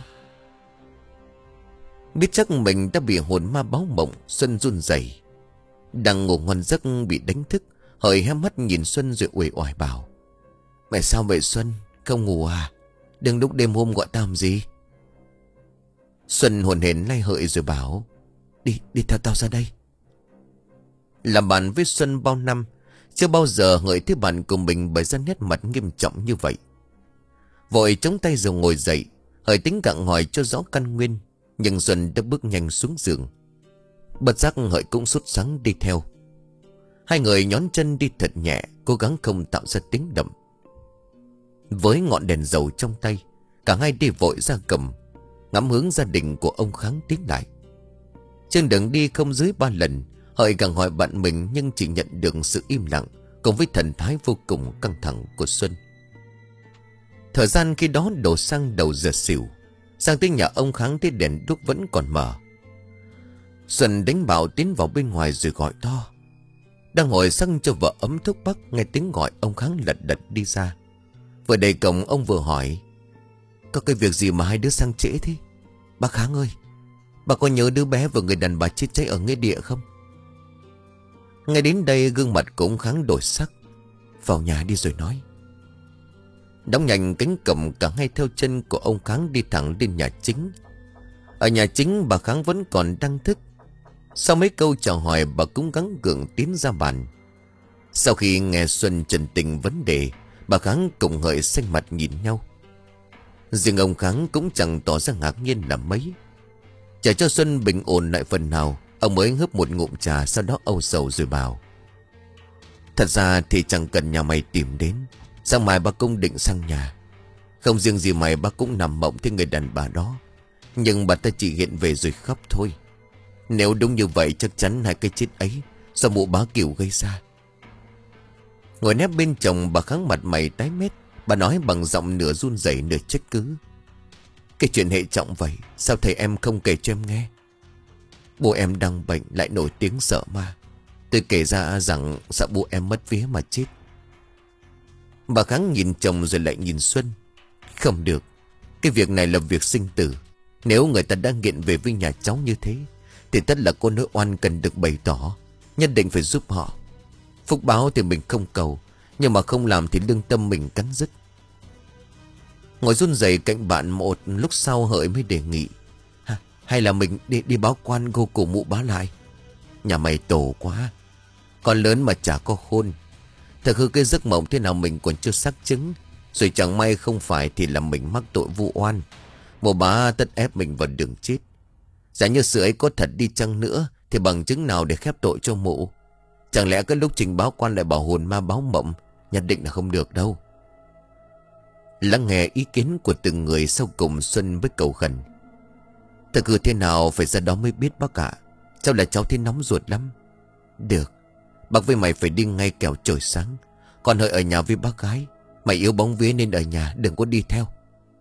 Biết chắc mình đã bị hồn ma báo mộng, Xuân run rẩy. Đang ngủ ngon giấc bị đánh thức, hỡi hé mắt nhìn Xuân rồi uể oải bảo: Mẹ sao vậy Xuân, không ngủ à? Đừng lúc đêm hôm gọi tao làm gì? Xuân hồn hển lay hỡi rồi bảo: Đi, đi theo tao ra đây. Làm bạn với Xuân bao năm, chưa bao giờ hỡi thấy bạn của mình bày ra nét mặt nghiêm trọng như vậy. Vội chống tay rồi ngồi dậy, hỡi tính gặng hỏi cho rõ căn nguyên. Nhưng Xuân đã bước nhanh xuống giường. Bất giác hỡi cũng sốt sắng đi theo. Hai người nhón chân đi thật nhẹ, cố gắng không tạo ra tiếng động. Với ngọn đèn dầu trong tay, cả hai đi vội ra cầm, ngắm hướng gia đình của ông Kháng tiến lại. Trên đường đi không dưới ba lần, hỡi gặng hỏi bạn mình nhưng chỉ nhận được sự im lặng cùng với thần thái vô cùng căng thẳng của Xuân. Thời gian khi đó đổ sang đầu giờ xỉu. Sang tới nhà ông Kháng thấy đèn đuốc vẫn còn mở. Xuân đánh bảo tiến vào bên ngoài rồi gọi to. Đang ngồi xăng cho vợ ấm thuốc bắc, nghe tiếng gọi ông Kháng lật đật đi ra. Vừa đầy cổng ông vừa hỏi: Có cái việc gì mà hai đứa sang trễ thế? Bác Kháng ơi, bà có nhớ đứa bé và người đàn bà chết cháy ở nghĩa địa không? Ngay đến đây gương mặt của ông Kháng đổi sắc. Vào nhà đi rồi nói. Đóng nhanh cánh cổng, cả hai theo chân của ông Kháng đi thẳng lên nhà chính. Ở nhà chính bà Kháng vẫn còn đang thức. Sau mấy câu chào hỏi, bà cũng gắng gượng tiến ra bàn. Sau khi nghe Xuân trần tình vấn đề, Bà Kháng cùng Hợi xanh mặt nhìn nhau. Riêng ông Kháng cũng chẳng tỏ ra ngạc nhiên là mấy. Chả cho Xuân bình ổn lại phần nào, ông mới hớp một ngụm trà, sau đó âu sầu rồi bảo: Thật ra thì chẳng cần nhà mày tìm đến. Sáng mai bác cũng định sang nhà. Không riêng gì mày, bác cũng nằm mộng thấy người đàn bà đó. Nhưng bà ta chỉ hiện về rồi khóc thôi. Nếu đúng như vậy chắc chắn hai cái chết ấy do mụ bá Kiều gây ra. Ngồi nép bên chồng, bà Kháng mặt mày tái mét. Bà nói bằng giọng nửa run rẩy nửa trách cứ: Cái chuyện hệ trọng vậy, sao thầy em không kể cho em nghe? Bố em đang bệnh lại nổi tiếng sợ ma. Tôi kể ra rằng sợ bố em mất vía mà chết. Bà Kháng nhìn chồng rồi lại nhìn Xuân. Không được, cái việc này là việc sinh tử. Nếu người ta đã nghiện về với nhà cháu như thế thì tất là cô nỗi oan cần được bày tỏ. Nhất định phải giúp họ. Phúc báo thì mình không cầu, nhưng mà không làm thì lương tâm mình cắn rứt. Ngồi run rẩy cạnh bạn một lúc sau, Hợi mới đề nghị: ha, hay là mình đi, đi báo quan gô cổ mụ bá lại. Nhà mày tổ quá, con lớn mà chả có khôn. Thật hư cái giấc mộng thế nào mình còn chưa xác chứng. Rồi chẳng may không phải thì là mình mắc tội vu oan. Mụ bá tất ép mình vào đường chết. Giả như sự ấy có thật đi chăng nữa thì bằng chứng nào để khép tội cho mụ? Chẳng lẽ cái lúc trình báo quan lại bảo hồn ma báo mộng? Nhất định là không được đâu. Lắng nghe ý kiến của từng người, sau cùng Xuân với cầu khẩn: Thật cứ thế nào phải ra đó mới biết bác ạ. Cháu là cháu thấy nóng ruột lắm. Được, bác với mày phải đi ngay kẻo trời sáng. Còn Hợi ở nhà với bác gái. Mày yếu bóng vía nên ở nhà, đừng có đi theo.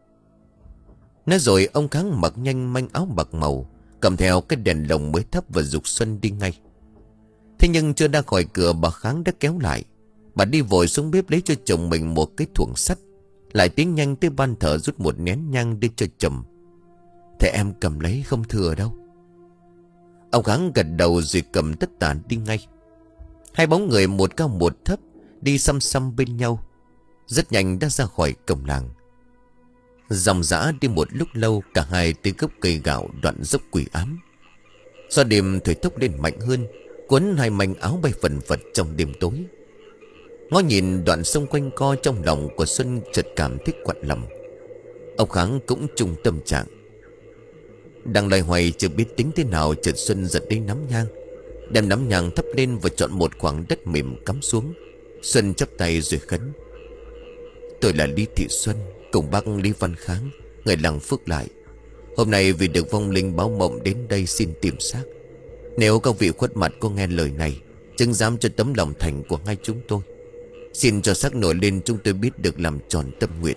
Nói rồi ông Kháng mặc nhanh manh áo bạc màu, cầm theo cái đèn lồng mới thắp và giục Xuân đi ngay. Thế nhưng chưa ra khỏi cửa, bà Kháng đã kéo lại. Bà đi vội xuống bếp lấy cho chồng mình một cái thuồng sắt, lại tiến nhanh tới ban thờ rút một nén nhang đưa cho chồng. Thế em cầm lấy, không thừa đâu. Ông Kháng gật đầu rồi cầm tất tả đi ngay. Hai bóng người một cao một thấp đi xăm xăm bên nhau, rất nhanh đã ra khỏi cổng làng. Dòng dã đi một lúc lâu, cả hai tới gốc cây gạo đoạn dốc quỷ ám. Do đêm thổi thốc lên mạnh hơn, cuốn hai manh áo bay phần phật trong đêm tối. Ngó nhìn đoạn sông quanh co, trong lòng của Xuân chợt cảm thấy quặn lòng. Ông Kháng cũng chung tâm trạng. Đang loay hoay chưa biết tính thế nào, chợt Xuân giật lấy nắm nhang, đem nắm nhang thắp lên và chọn một khoảng đất mềm cắm xuống. Xuân chắp tay rồi khấn: Tôi là Lý Thị Xuân, cùng bác Lý Văn Kháng, người làng Phước Lại. Hôm nay vì được vong linh báo mộng đến đây xin tìm xác. Nếu các vị khuất mặt có nghe lời này, chứng giám cho tấm lòng thành của hai chúng tôi. Xin cho xác nổi lên, chúng tôi biết được làm tròn tâm nguyện.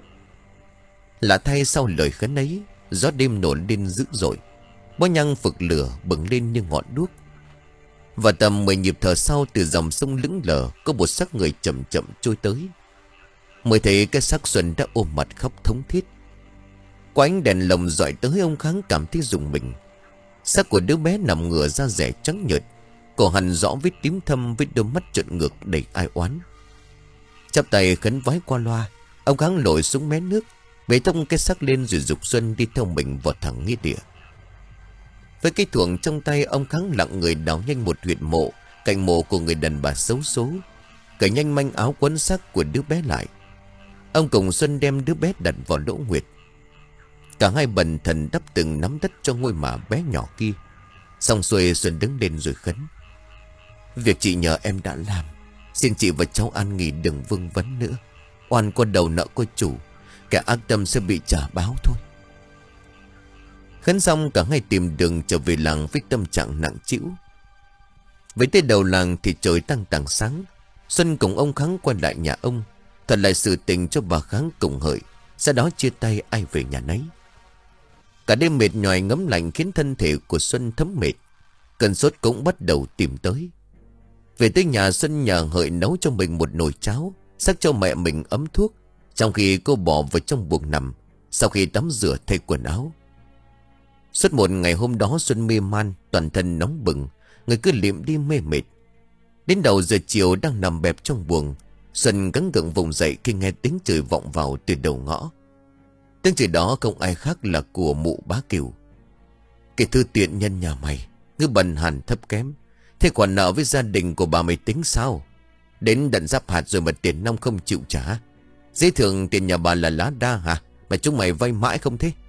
Lạ thay, sau lời khấn ấy, gió đêm nổi lên dữ dội. Bó nhang phực lửa bừng lên như ngọn đuốc. Và tầm mười nhịp thở sau, từ dòng sông lững lờ có một xác người chậm chậm trôi tới. Mới thấy cái xác Xuân đã ôm mặt khóc thống thiết. Qua ánh đèn lồng dọi tới, ông Kháng cảm thấy rùng mình. Xác của đứa bé nằm ngửa da rẻ trắng nhợt, cổ hằn rõ vết tím thâm với đôi mắt trợn ngược đầy ai oán. Chắp tay khấn vái qua loa, ông Kháng lội xuống mé nước, bế tông cái xác lên rồi giục Xuân đi theo mình vào thẳng nghĩa địa. Với cái thuồng trong tay, ông Kháng lặng người đào nhanh một huyệt mộ cạnh mộ của người đàn bà xấu số, cởi nhanh manh áo quấn xác của đứa bé lại. Ông cùng Xuân đem đứa bé đặt vào lỗ huyệt. Cả hai bần thần đắp từng nắm đất cho ngôi mả bé nhỏ kia. Xong xuôi, Xuân đứng lên rồi khấn: Việc chị nhờ em đã làm, xin chị và cháu an nghỉ, đừng vương vấn nữa. Oan có đầu nợ có chủ, kẻ ác tâm sẽ bị trả báo thôi. Khấn xong, cả hai tìm đường trở về làng với tâm trạng nặng trĩu. Với tới đầu làng thì trời tăng tảng sáng. Xuân cùng ông Kháng quay lại nhà ông, thuật lại sự tình cho bà Kháng cùng Hợi. Sau đó chia tay ai về nhà nấy. Cả đêm mệt nhoài ngấm lạnh khiến thân thể của Xuân thấm mệt. Cơn sốt cũng bắt đầu tìm tới. Về tới nhà, Xuân nhờ Hợi nấu cho mình một nồi cháo, sắc cho mẹ mình ấm thuốc, trong khi cô bỏ vào trong buồng nằm sau khi tắm rửa thay quần áo. Suốt một ngày hôm đó, Xuân mê man, toàn thân nóng bừng, người cứ liệm đi mê mệt. Đến đầu giờ chiều, đang nằm bẹp trong buồng, Xuân gắng gượng vùng dậy khi nghe tiếng chửi vọng vào từ đầu ngõ. Tiếng chửi đó không ai khác là của mụ bá Kiều. Cái thư tiện nhân nhà mày, cứ bần hàn thấp kém, thế khoản nợ với gia đình của bà mày tính sao? Đến đận giáp hạt rồi mà tiền nong không chịu trả. Giấy thường tiền nhà bà là lá đa hả? Mà chúng mày vay mãi không thế?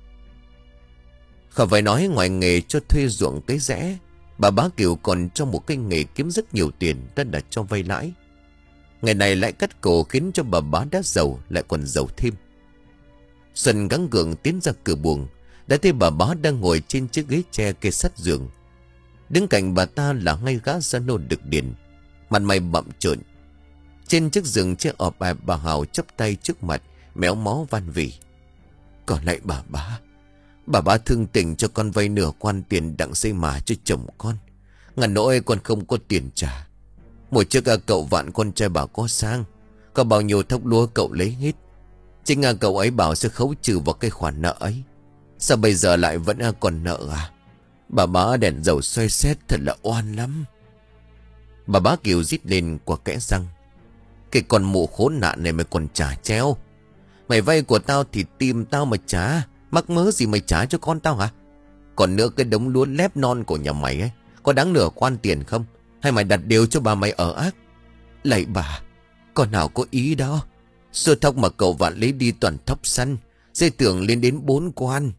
Khỏi phải nói, ngoài nghề cho thuê ruộng cái rẽ, bà Bá Kiều còn cho một cái nghề kiếm rất nhiều tiền, đó là cho vay lãi. Ngày này lại cắt cổ khiến cho bà Bá đã giàu, lại còn giàu thêm. Xuân gắng gượng tiến ra cửa buồng, đã thấy bà Bá đang ngồi trên chiếc ghế tre kê sát giường. Đứng cạnh bà ta là ngay gã gia nô đực điền, mặt mày bặm trợn. Trên chiếc giường che ọp bài, bà Hào chắp tay trước mặt, méo mó van vỉ. Còn lại bà Bá, bà Bá thương tình cho con vay nửa quan tiền đặng xây mà cho chồng con. Ngàn nỗi con không có tiền trả. Một chiếc à, cậu vạn con trai bà có sang, có bao nhiêu thóc lúa cậu lấy hết. Chính à, cậu ấy bảo sẽ khấu trừ vào cái khoản nợ ấy. Sao bây giờ lại vẫn à, còn nợ à? Bà Bá đèn dầu xoay xét, thật là oan lắm. Bà Bá Kiều rít lên qua kẽ răng. Cái con mụ khốn nạn này mày còn trả treo. Mày vay của tao thì tìm tao mà trả. Mắc mớ gì mày trả cho con tao hả? Còn nữa, cái đống lúa lép non của nhà mày ấy có đáng nửa quan tiền không? Hay mày đặt điều cho bà mày ở ác? Lạy bà, con nào có ý đó. Sơ thóc mà cậu vạn lấy đi toàn thóc săn, dây tưởng lên đến bốn quan.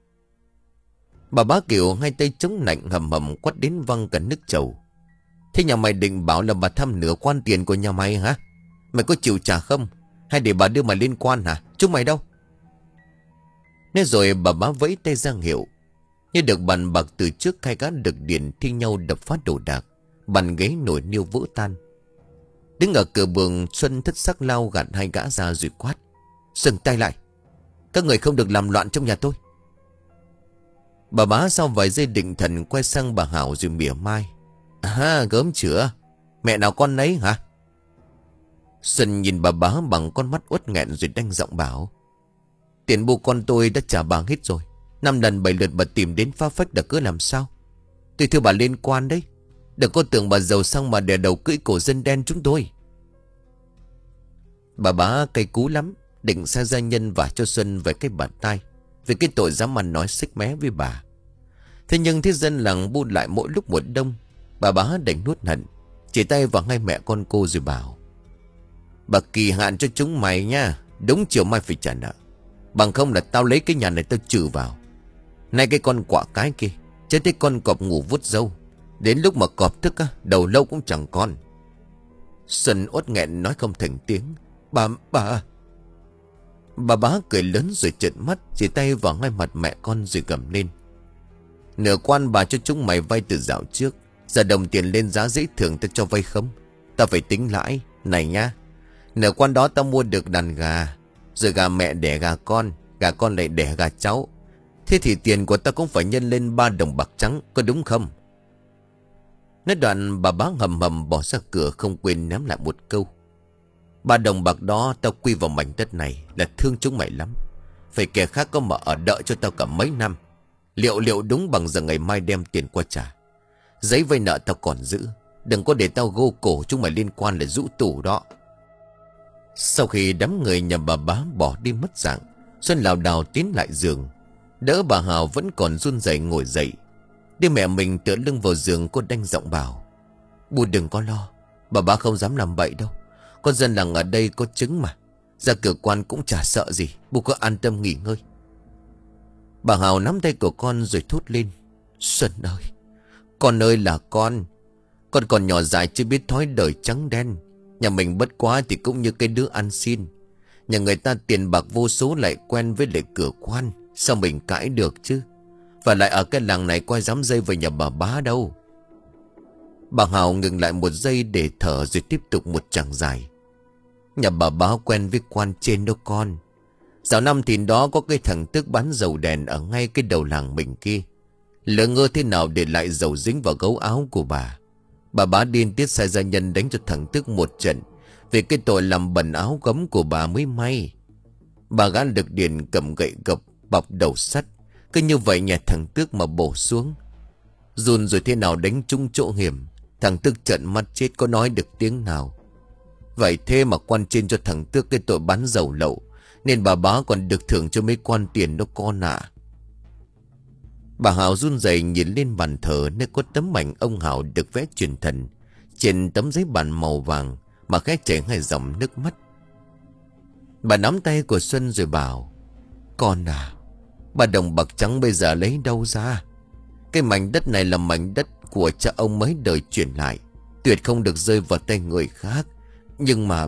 Bà Bá Kiều hai tay chống nạnh hầm hầm quát đến văng cả nước trầu. Thế nhà mày định bảo là bà thăm nửa quan tiền của nhà mày hả? Mày có chịu trả không? Hay để bà đưa mày lên quan hả? Chúng mày đâu? Nói rồi bà Bá vẫy tay ra hiệu. Như được bàn bạc từ trước, hai gã đực điền thi nhau đập phá đồ đạc, bàn ghế nổi niêu vỡ tan. Đứng ở cửa buồng, Xuân thất sắc lao gạt hai gã ra rồi quát. Dừng tay lại. Các người không được làm loạn trong nhà tôi. Bà Bá sau vài giây định thần quay sang bà Hảo rồi mỉa mai. À, gớm chữa. Mẹ nào con nấy hả? Xuân nhìn bà Bá bằng con mắt uất nghẹn rồi đanh giọng bảo. Tiền bù con tôi đã trả bà hết rồi. Năm lần bảy lượt bà tìm đến phá phách đã cứ làm sao? Tôi thưa bà liên quan đấy. Đừng có tưởng bà giàu sang mà đè đầu cưỡi cổ dân đen chúng tôi. Bà Bá cay cú lắm, định sai gia nhân vả cho Xuân về cái bàn tay, vì cái tội dám ăn nói xích mé với bà. Thế nhưng thế dân làng bu lại mỗi lúc một đông. Bà Bá đành nuốt hận, chỉ tay vào ngay mẹ con cô rồi bảo. Bà kỳ hạn cho chúng mày nha. Đúng chiều mai phải trả nợ. Bằng không là tao lấy cái nhà này tao trừ vào. Này cái con quạ cái kia, chết cái con cọp ngủ vuốt râu. Đến lúc mà cọp thức á, đầu lâu cũng chẳng còn. Xuân uất nghẹn nói không thành tiếng. Bà, bà... Bà Bá cười lớn rồi trợn mắt, chỉ tay vào ngay mặt mẹ con rồi gầm lên. Nửa quan bà cho chúng mày vay từ dạo trước, giờ đồng tiền lên giá dễ thưởng tao cho vay không? Tao phải tính lãi. Này nha, nửa quan đó tao mua được đàn gà, rồi gà mẹ đẻ gà con, gà con lại đẻ gà cháu. Thế thì tiền của tao cũng phải nhân lên ba đồng bạc trắng, có đúng không? Nói đoạn bà Bá hầm hầm bỏ ra cửa, không quên ném lại một câu. Ba đồng bạc đó tao quy vào mảnh đất này là thương chúng mày lắm. Phải kẻ khác có mà ở đợi cho tao cả mấy năm. Liệu liệu đúng bằng giờ ngày mai đem tiền qua trả. Giấy vay nợ tao còn giữ. Đừng có để tao gô cổ chúng mày liên quan là rũ tủ đó. Sau khi đám người nhà bà Bá bỏ đi mất dạng, Xuân lảo đảo tiến lại giường, đỡ bà Hào vẫn còn run rẩy ngồi dậy. Đưa mẹ mình tựa lưng vào giường, cô đanh giọng bảo. Bố đừng có lo, bà Bá không dám làm bậy đâu. Con dân làng ở đây có chứng mà. Ra cửa quan cũng chả sợ gì. Bố cứ an tâm nghỉ ngơi. Bà Hào nắm tay của con rồi thốt lên. Xuân ơi, con ơi là con. Con còn nhỏ dại chưa biết thói đời trắng đen. Nhà mình bất quá thì cũng như cái đứa ăn xin. Nhà người ta tiền bạc vô số lại quen với lệ cửa quan. Sao mình cãi được chứ? Và lại ở cái làng này coi dám dây vào nhà bà Bá đâu. Bà Hào ngừng lại một giây để thở rồi tiếp tục một chàng dài. Nhà bà Bá quen với quan trên đâu con. Dạo năm thì đó có cái thằng Tước bán dầu đèn ở ngay cái đầu làng mình kia. Lỡ ngơ thế nào để lại dầu dính vào gấu áo của bà. Bà Bá điên tiết sai gia nhân đánh cho thằng Tước một trận vì cái tội làm bẩn áo gấm của bà mới may. Bà gã Lực Điền cầm gậy gộc bọc đầu sắt, cứ như vậy nhẹ thằng Tước mà bổ xuống. Run rồi thế nào đánh trúng chỗ hiểm. Thằng Tước trợn mắt chết có nói được tiếng nào. Vậy thế mà quan trên cho thằng Tước cái tội bán dầu lậu, nên bà Bá còn được thưởng cho mấy quan tiền đó con ạ. À. Bà Hào run rẩy nhìn lên bàn thờ nơi có tấm ảnh ông Hào được vẽ truyền thần. Trên tấm giấy bản màu vàng, mà khẽ chảy hai dòng nước mắt. Bà nắm tay của Xuân rồi bảo: Con à, bà đồng bạc trắng bây giờ lấy đâu ra? Cái mảnh đất này là mảnh đất của cha ông mấy đời truyền lại, tuyệt không được rơi vào tay người khác. Nhưng mà...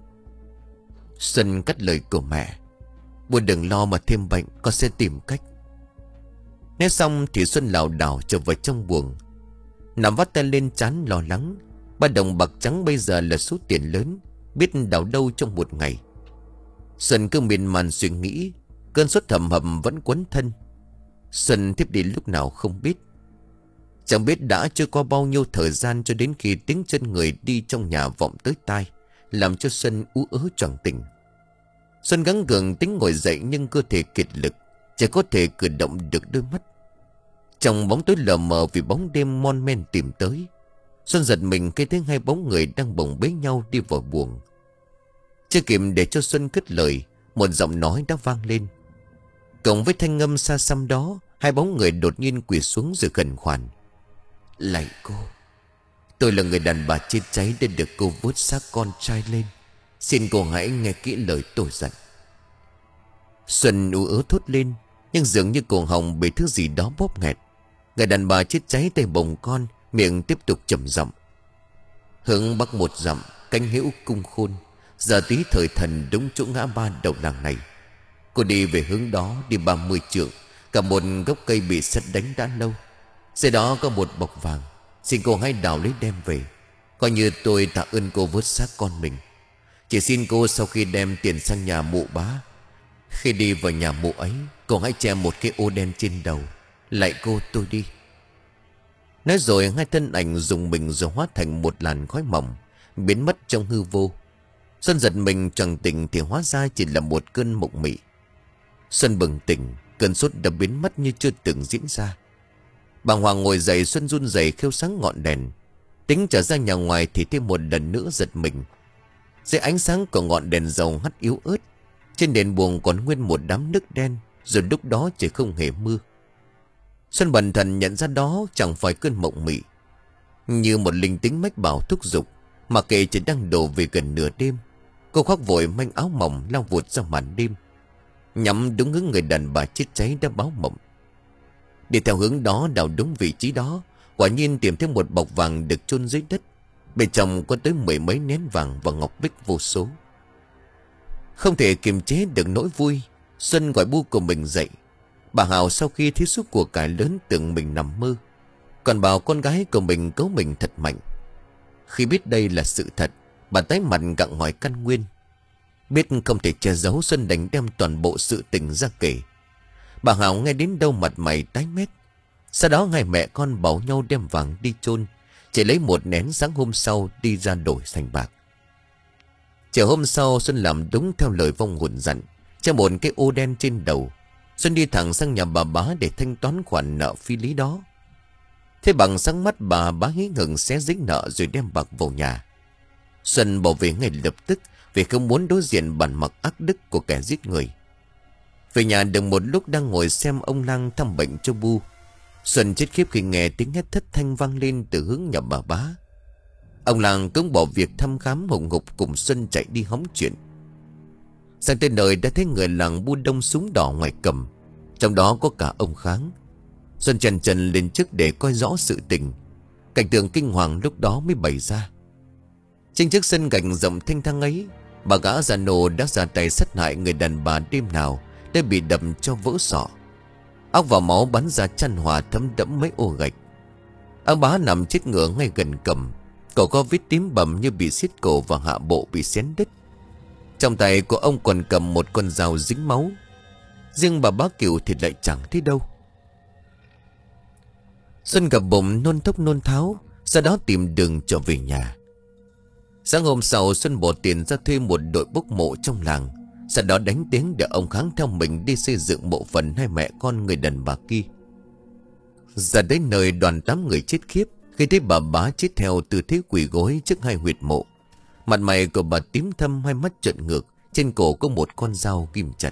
Xuân cắt lời của mẹ: Bố đừng lo mà thêm bệnh, con sẽ tìm cách. Nói xong thì Xuân lảo đảo trở vào trong buồng, nằm vắt tay lên trán lo lắng. Ba đồng bạc trắng bây giờ là số tiền lớn, biết đào đâu trong một ngày. Xuân cứ miên man suy nghĩ, cơn sốt thầm hầm vẫn quấn thân. Xuân thiếp đi lúc nào không biết. Chẳng biết đã chưa qua bao nhiêu thời gian cho đến khi tiếng chân người đi trong nhà vọng tới tai, làm cho Xuân ú ớ choàng tỉnh. Xuân gắng gượng tính ngồi dậy nhưng cơ thể kiệt lực, chỉ có thể cử động được đôi mắt. Trong bóng tối lờ mờ vì bóng đêm mon men tìm tới, Xuân giật mình khi thấy hai bóng người đang bồng bế nhau đi vào buồng. Chưa kịp để cho Xuân cất lời, một giọng nói đã vang lên. Cộng với thanh âm xa xăm đó, hai bóng người đột nhiên quỳ xuống rồi khẩn khoản: Lạy cô, tôi là người đàn bà chết cháy để được cô vớt xác con trai lên. Xin cô hãy nghe kỹ lời tôi dặn. Xuân ú ớ thốt lên, nhưng dường như cổ họng bị thứ gì đó bóp nghẹt. Người đàn bà chết cháy tay bồng con, miệng tiếp tục trầm giọng: Hướng bắc một dặm, cánh hữu cung khôn. Giờ tí thời thần đúng chỗ ngã ba đầu làng này. Cô đi về hướng đó, đi ba mươi trượng, cả một gốc cây bị sét đánh đã lâu. Dưới đó có một bọc vàng, xin cô hãy đào lấy đem về, coi như tôi tạ ơn cô vớt xác con mình. Chỉ xin cô sau khi đem tiền sang nhà mụ bá, khi đi vào nhà mụ ấy, cô hãy che một cái ô đen trên đầu. Lạy cô, tôi đi. Nói rồi hai thân ảnh dùng mình rồi hóa thành một làn khói mỏng, biến mất trong hư vô. Xuân giật mình choàng tỉnh thì hóa ra chỉ là một cơn mộng mị. Xuân bừng tỉnh, cơn sốt đã biến mất như chưa từng diễn ra. Bàng hoàng ngồi dậy, Xuân run rẩy khêu sáng ngọn đèn. Tính trở ra nhà ngoài thì thêm một lần nữa giật mình. Dưới ánh sáng của ngọn đèn dầu hắt yếu ớt, trên nền buồng còn nguyên một đám nước đen. Rồi lúc đó trời không hề mưa. Xuân bần thần nhận ra đó chẳng phải cơn mộng mị. Như một linh tính mách bảo thúc giục, mà kệ trời đang đổ về gần nửa đêm, cô khoác vội manh áo mỏng lao vụt ra màn đêm, nhắm đúng hướng người đàn bà chết cháy đã báo mộng. Đi theo hướng đó, đào đúng vị trí đó, quả nhiên tìm thấy một bọc vàng được chôn dưới đất. Bên trong có tới mười mấy nén vàng và ngọc bích vô số. Không thể kiềm chế được nỗi vui, Xuân gọi bu của mình dậy. Bà Hào sau khi thấy số của cải lớn tưởng mình nằm mơ, còn bảo con gái của mình cấu mình thật mạnh. Khi biết đây là sự thật, bà tái mặt gặng hỏi căn nguyên. Biết không thể che giấu, Xuân đành đem toàn bộ sự tình ra kể. Bà Hào nghe đến đâu mặt mày tái mét. Sau đó hai mẹ con bảo nhau đem vàng đi chôn, chỉ lấy một nén sáng hôm sau đi ra đổi thành bạc. Chiều hôm sau, Xuân làm đúng theo lời vong hồn dặn, che một cái ô đen trên đầu. Xuân đi thẳng sang nhà bà Bá để thanh toán khoản nợ phi lý đó. Thế bằng sáng mắt, bà Bá hí hửng xé dính nợ rồi đem bạc vào nhà. Xuân bỏ về ngay lập tức vì không muốn đối diện bản mặt ác đức của kẻ giết người. Về nhà được một lúc đang ngồi xem ông Lang thăm bệnh cho Bu, Xuân chết khiếp khi nghe tiếng hét thất thanh vang lên từ hướng nhà bà Bá. Ông Lang cũng bỏ việc thăm khám hùng hục cùng Xuân chạy đi hóng chuyện. Sang tới nơi đã thấy người làng Bu đông súng đỏ ngoài cầm, trong đó có cả ông Kháng. Xuân chần chần lên trước để coi rõ sự tình. Cảnh tượng kinh hoàng lúc đó mới bày ra. Trên chiếc sân gạch rộng thanh thang ấy, bà gã già nô đã ra tay sát hại người đàn bà đêm nào đã bị đập cho vỡ sọ. Óc và máu bắn ra chăn hòa thấm đẫm mấy ô gạch. Ông Bá nằm chết ngửa ngay gần cầm, cổ có vết tím bầm như bị xiết cổ và hạ bộ bị xén đứt. Trong tay của ông còn cầm một con dao dính máu. Riêng bà Bá Kiều thì lại chẳng thấy đâu. Xuân gặp bụng nôn thốc nôn tháo, sau đó tìm đường trở về nhà. Sáng hôm sau, Xuân bỏ tiền ra thuê một đội bốc mộ trong làng, sau đó đánh tiếng để ông Kháng theo mình đi xây dựng mộ phần hai mẹ con người đàn bà kia. Ra đến nơi, đoàn tám người chết khiếp khi thấy bà Bá chết theo tư thế quỳ gối trước hai huyệt mộ. Mặt mày của bà tím thâm, hai mắt trợn ngược, trên cổ có một con dao ghim chặt.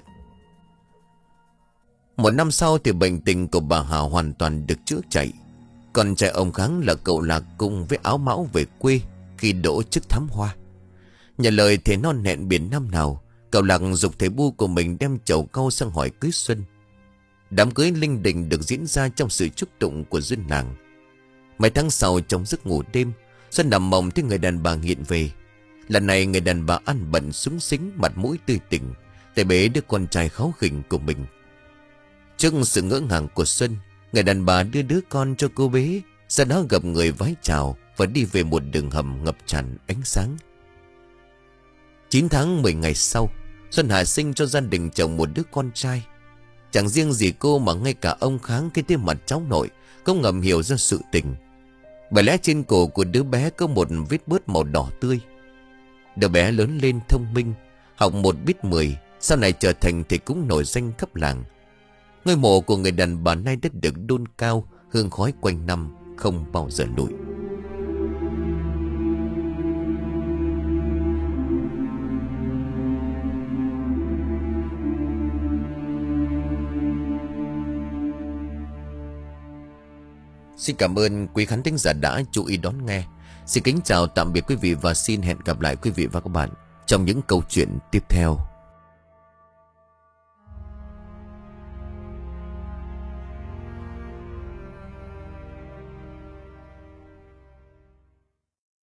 Một năm sau thì bệnh tình của bà Hà hoàn toàn được chữa chạy. Còn trai ông Kháng là cậu Lạc cùng với áo mão về quê khi đỗ chức thám hoa. Nhờ lời thề non hẹn biển năm nào, cậu Lạc giục thầy Bu của mình đem chầu cau sang hỏi cưới Xuân. Đám cưới linh đình được diễn ra trong sự chúc tụng của dân làng. Mấy tháng sau, trong giấc ngủ đêm, Xuân nằm mộng thấy người đàn bà hiện về. Lần này người đàn bà ăn bận súng xính, mặt mũi tươi tỉnh, tay bế đứa con trai kháu khỉnh của mình. Trước sự ngỡ ngàng của Xuân, người đàn bà đưa đứa con cho cô bế, sau đó gặp người vái chào và đi về một đường hầm ngập tràn ánh sáng. Chín tháng mười ngày sau, Xuân hạ sinh cho gia đình chồng một đứa con trai. Chẳng riêng gì cô mà ngay cả ông Kháng cái tên mặt cháu nội cũng ngầm hiểu ra sự tình. Bởi lẽ trên cổ của đứa bé có một vết bớt màu đỏ tươi. Đứa bé lớn lên thông minh, học một biết mười, sau này trở thành thầy cúng nổi danh khắp làng. Ngôi mộ của người đàn bà nay đã được đôn cao, hương khói quanh năm, không bao giờ lụi. Xin cảm ơn quý khán thính giả đã chú ý đón nghe. Xin kính chào tạm biệt quý vị và xin hẹn gặp lại quý vị và các bạn trong những câu chuyện tiếp theo.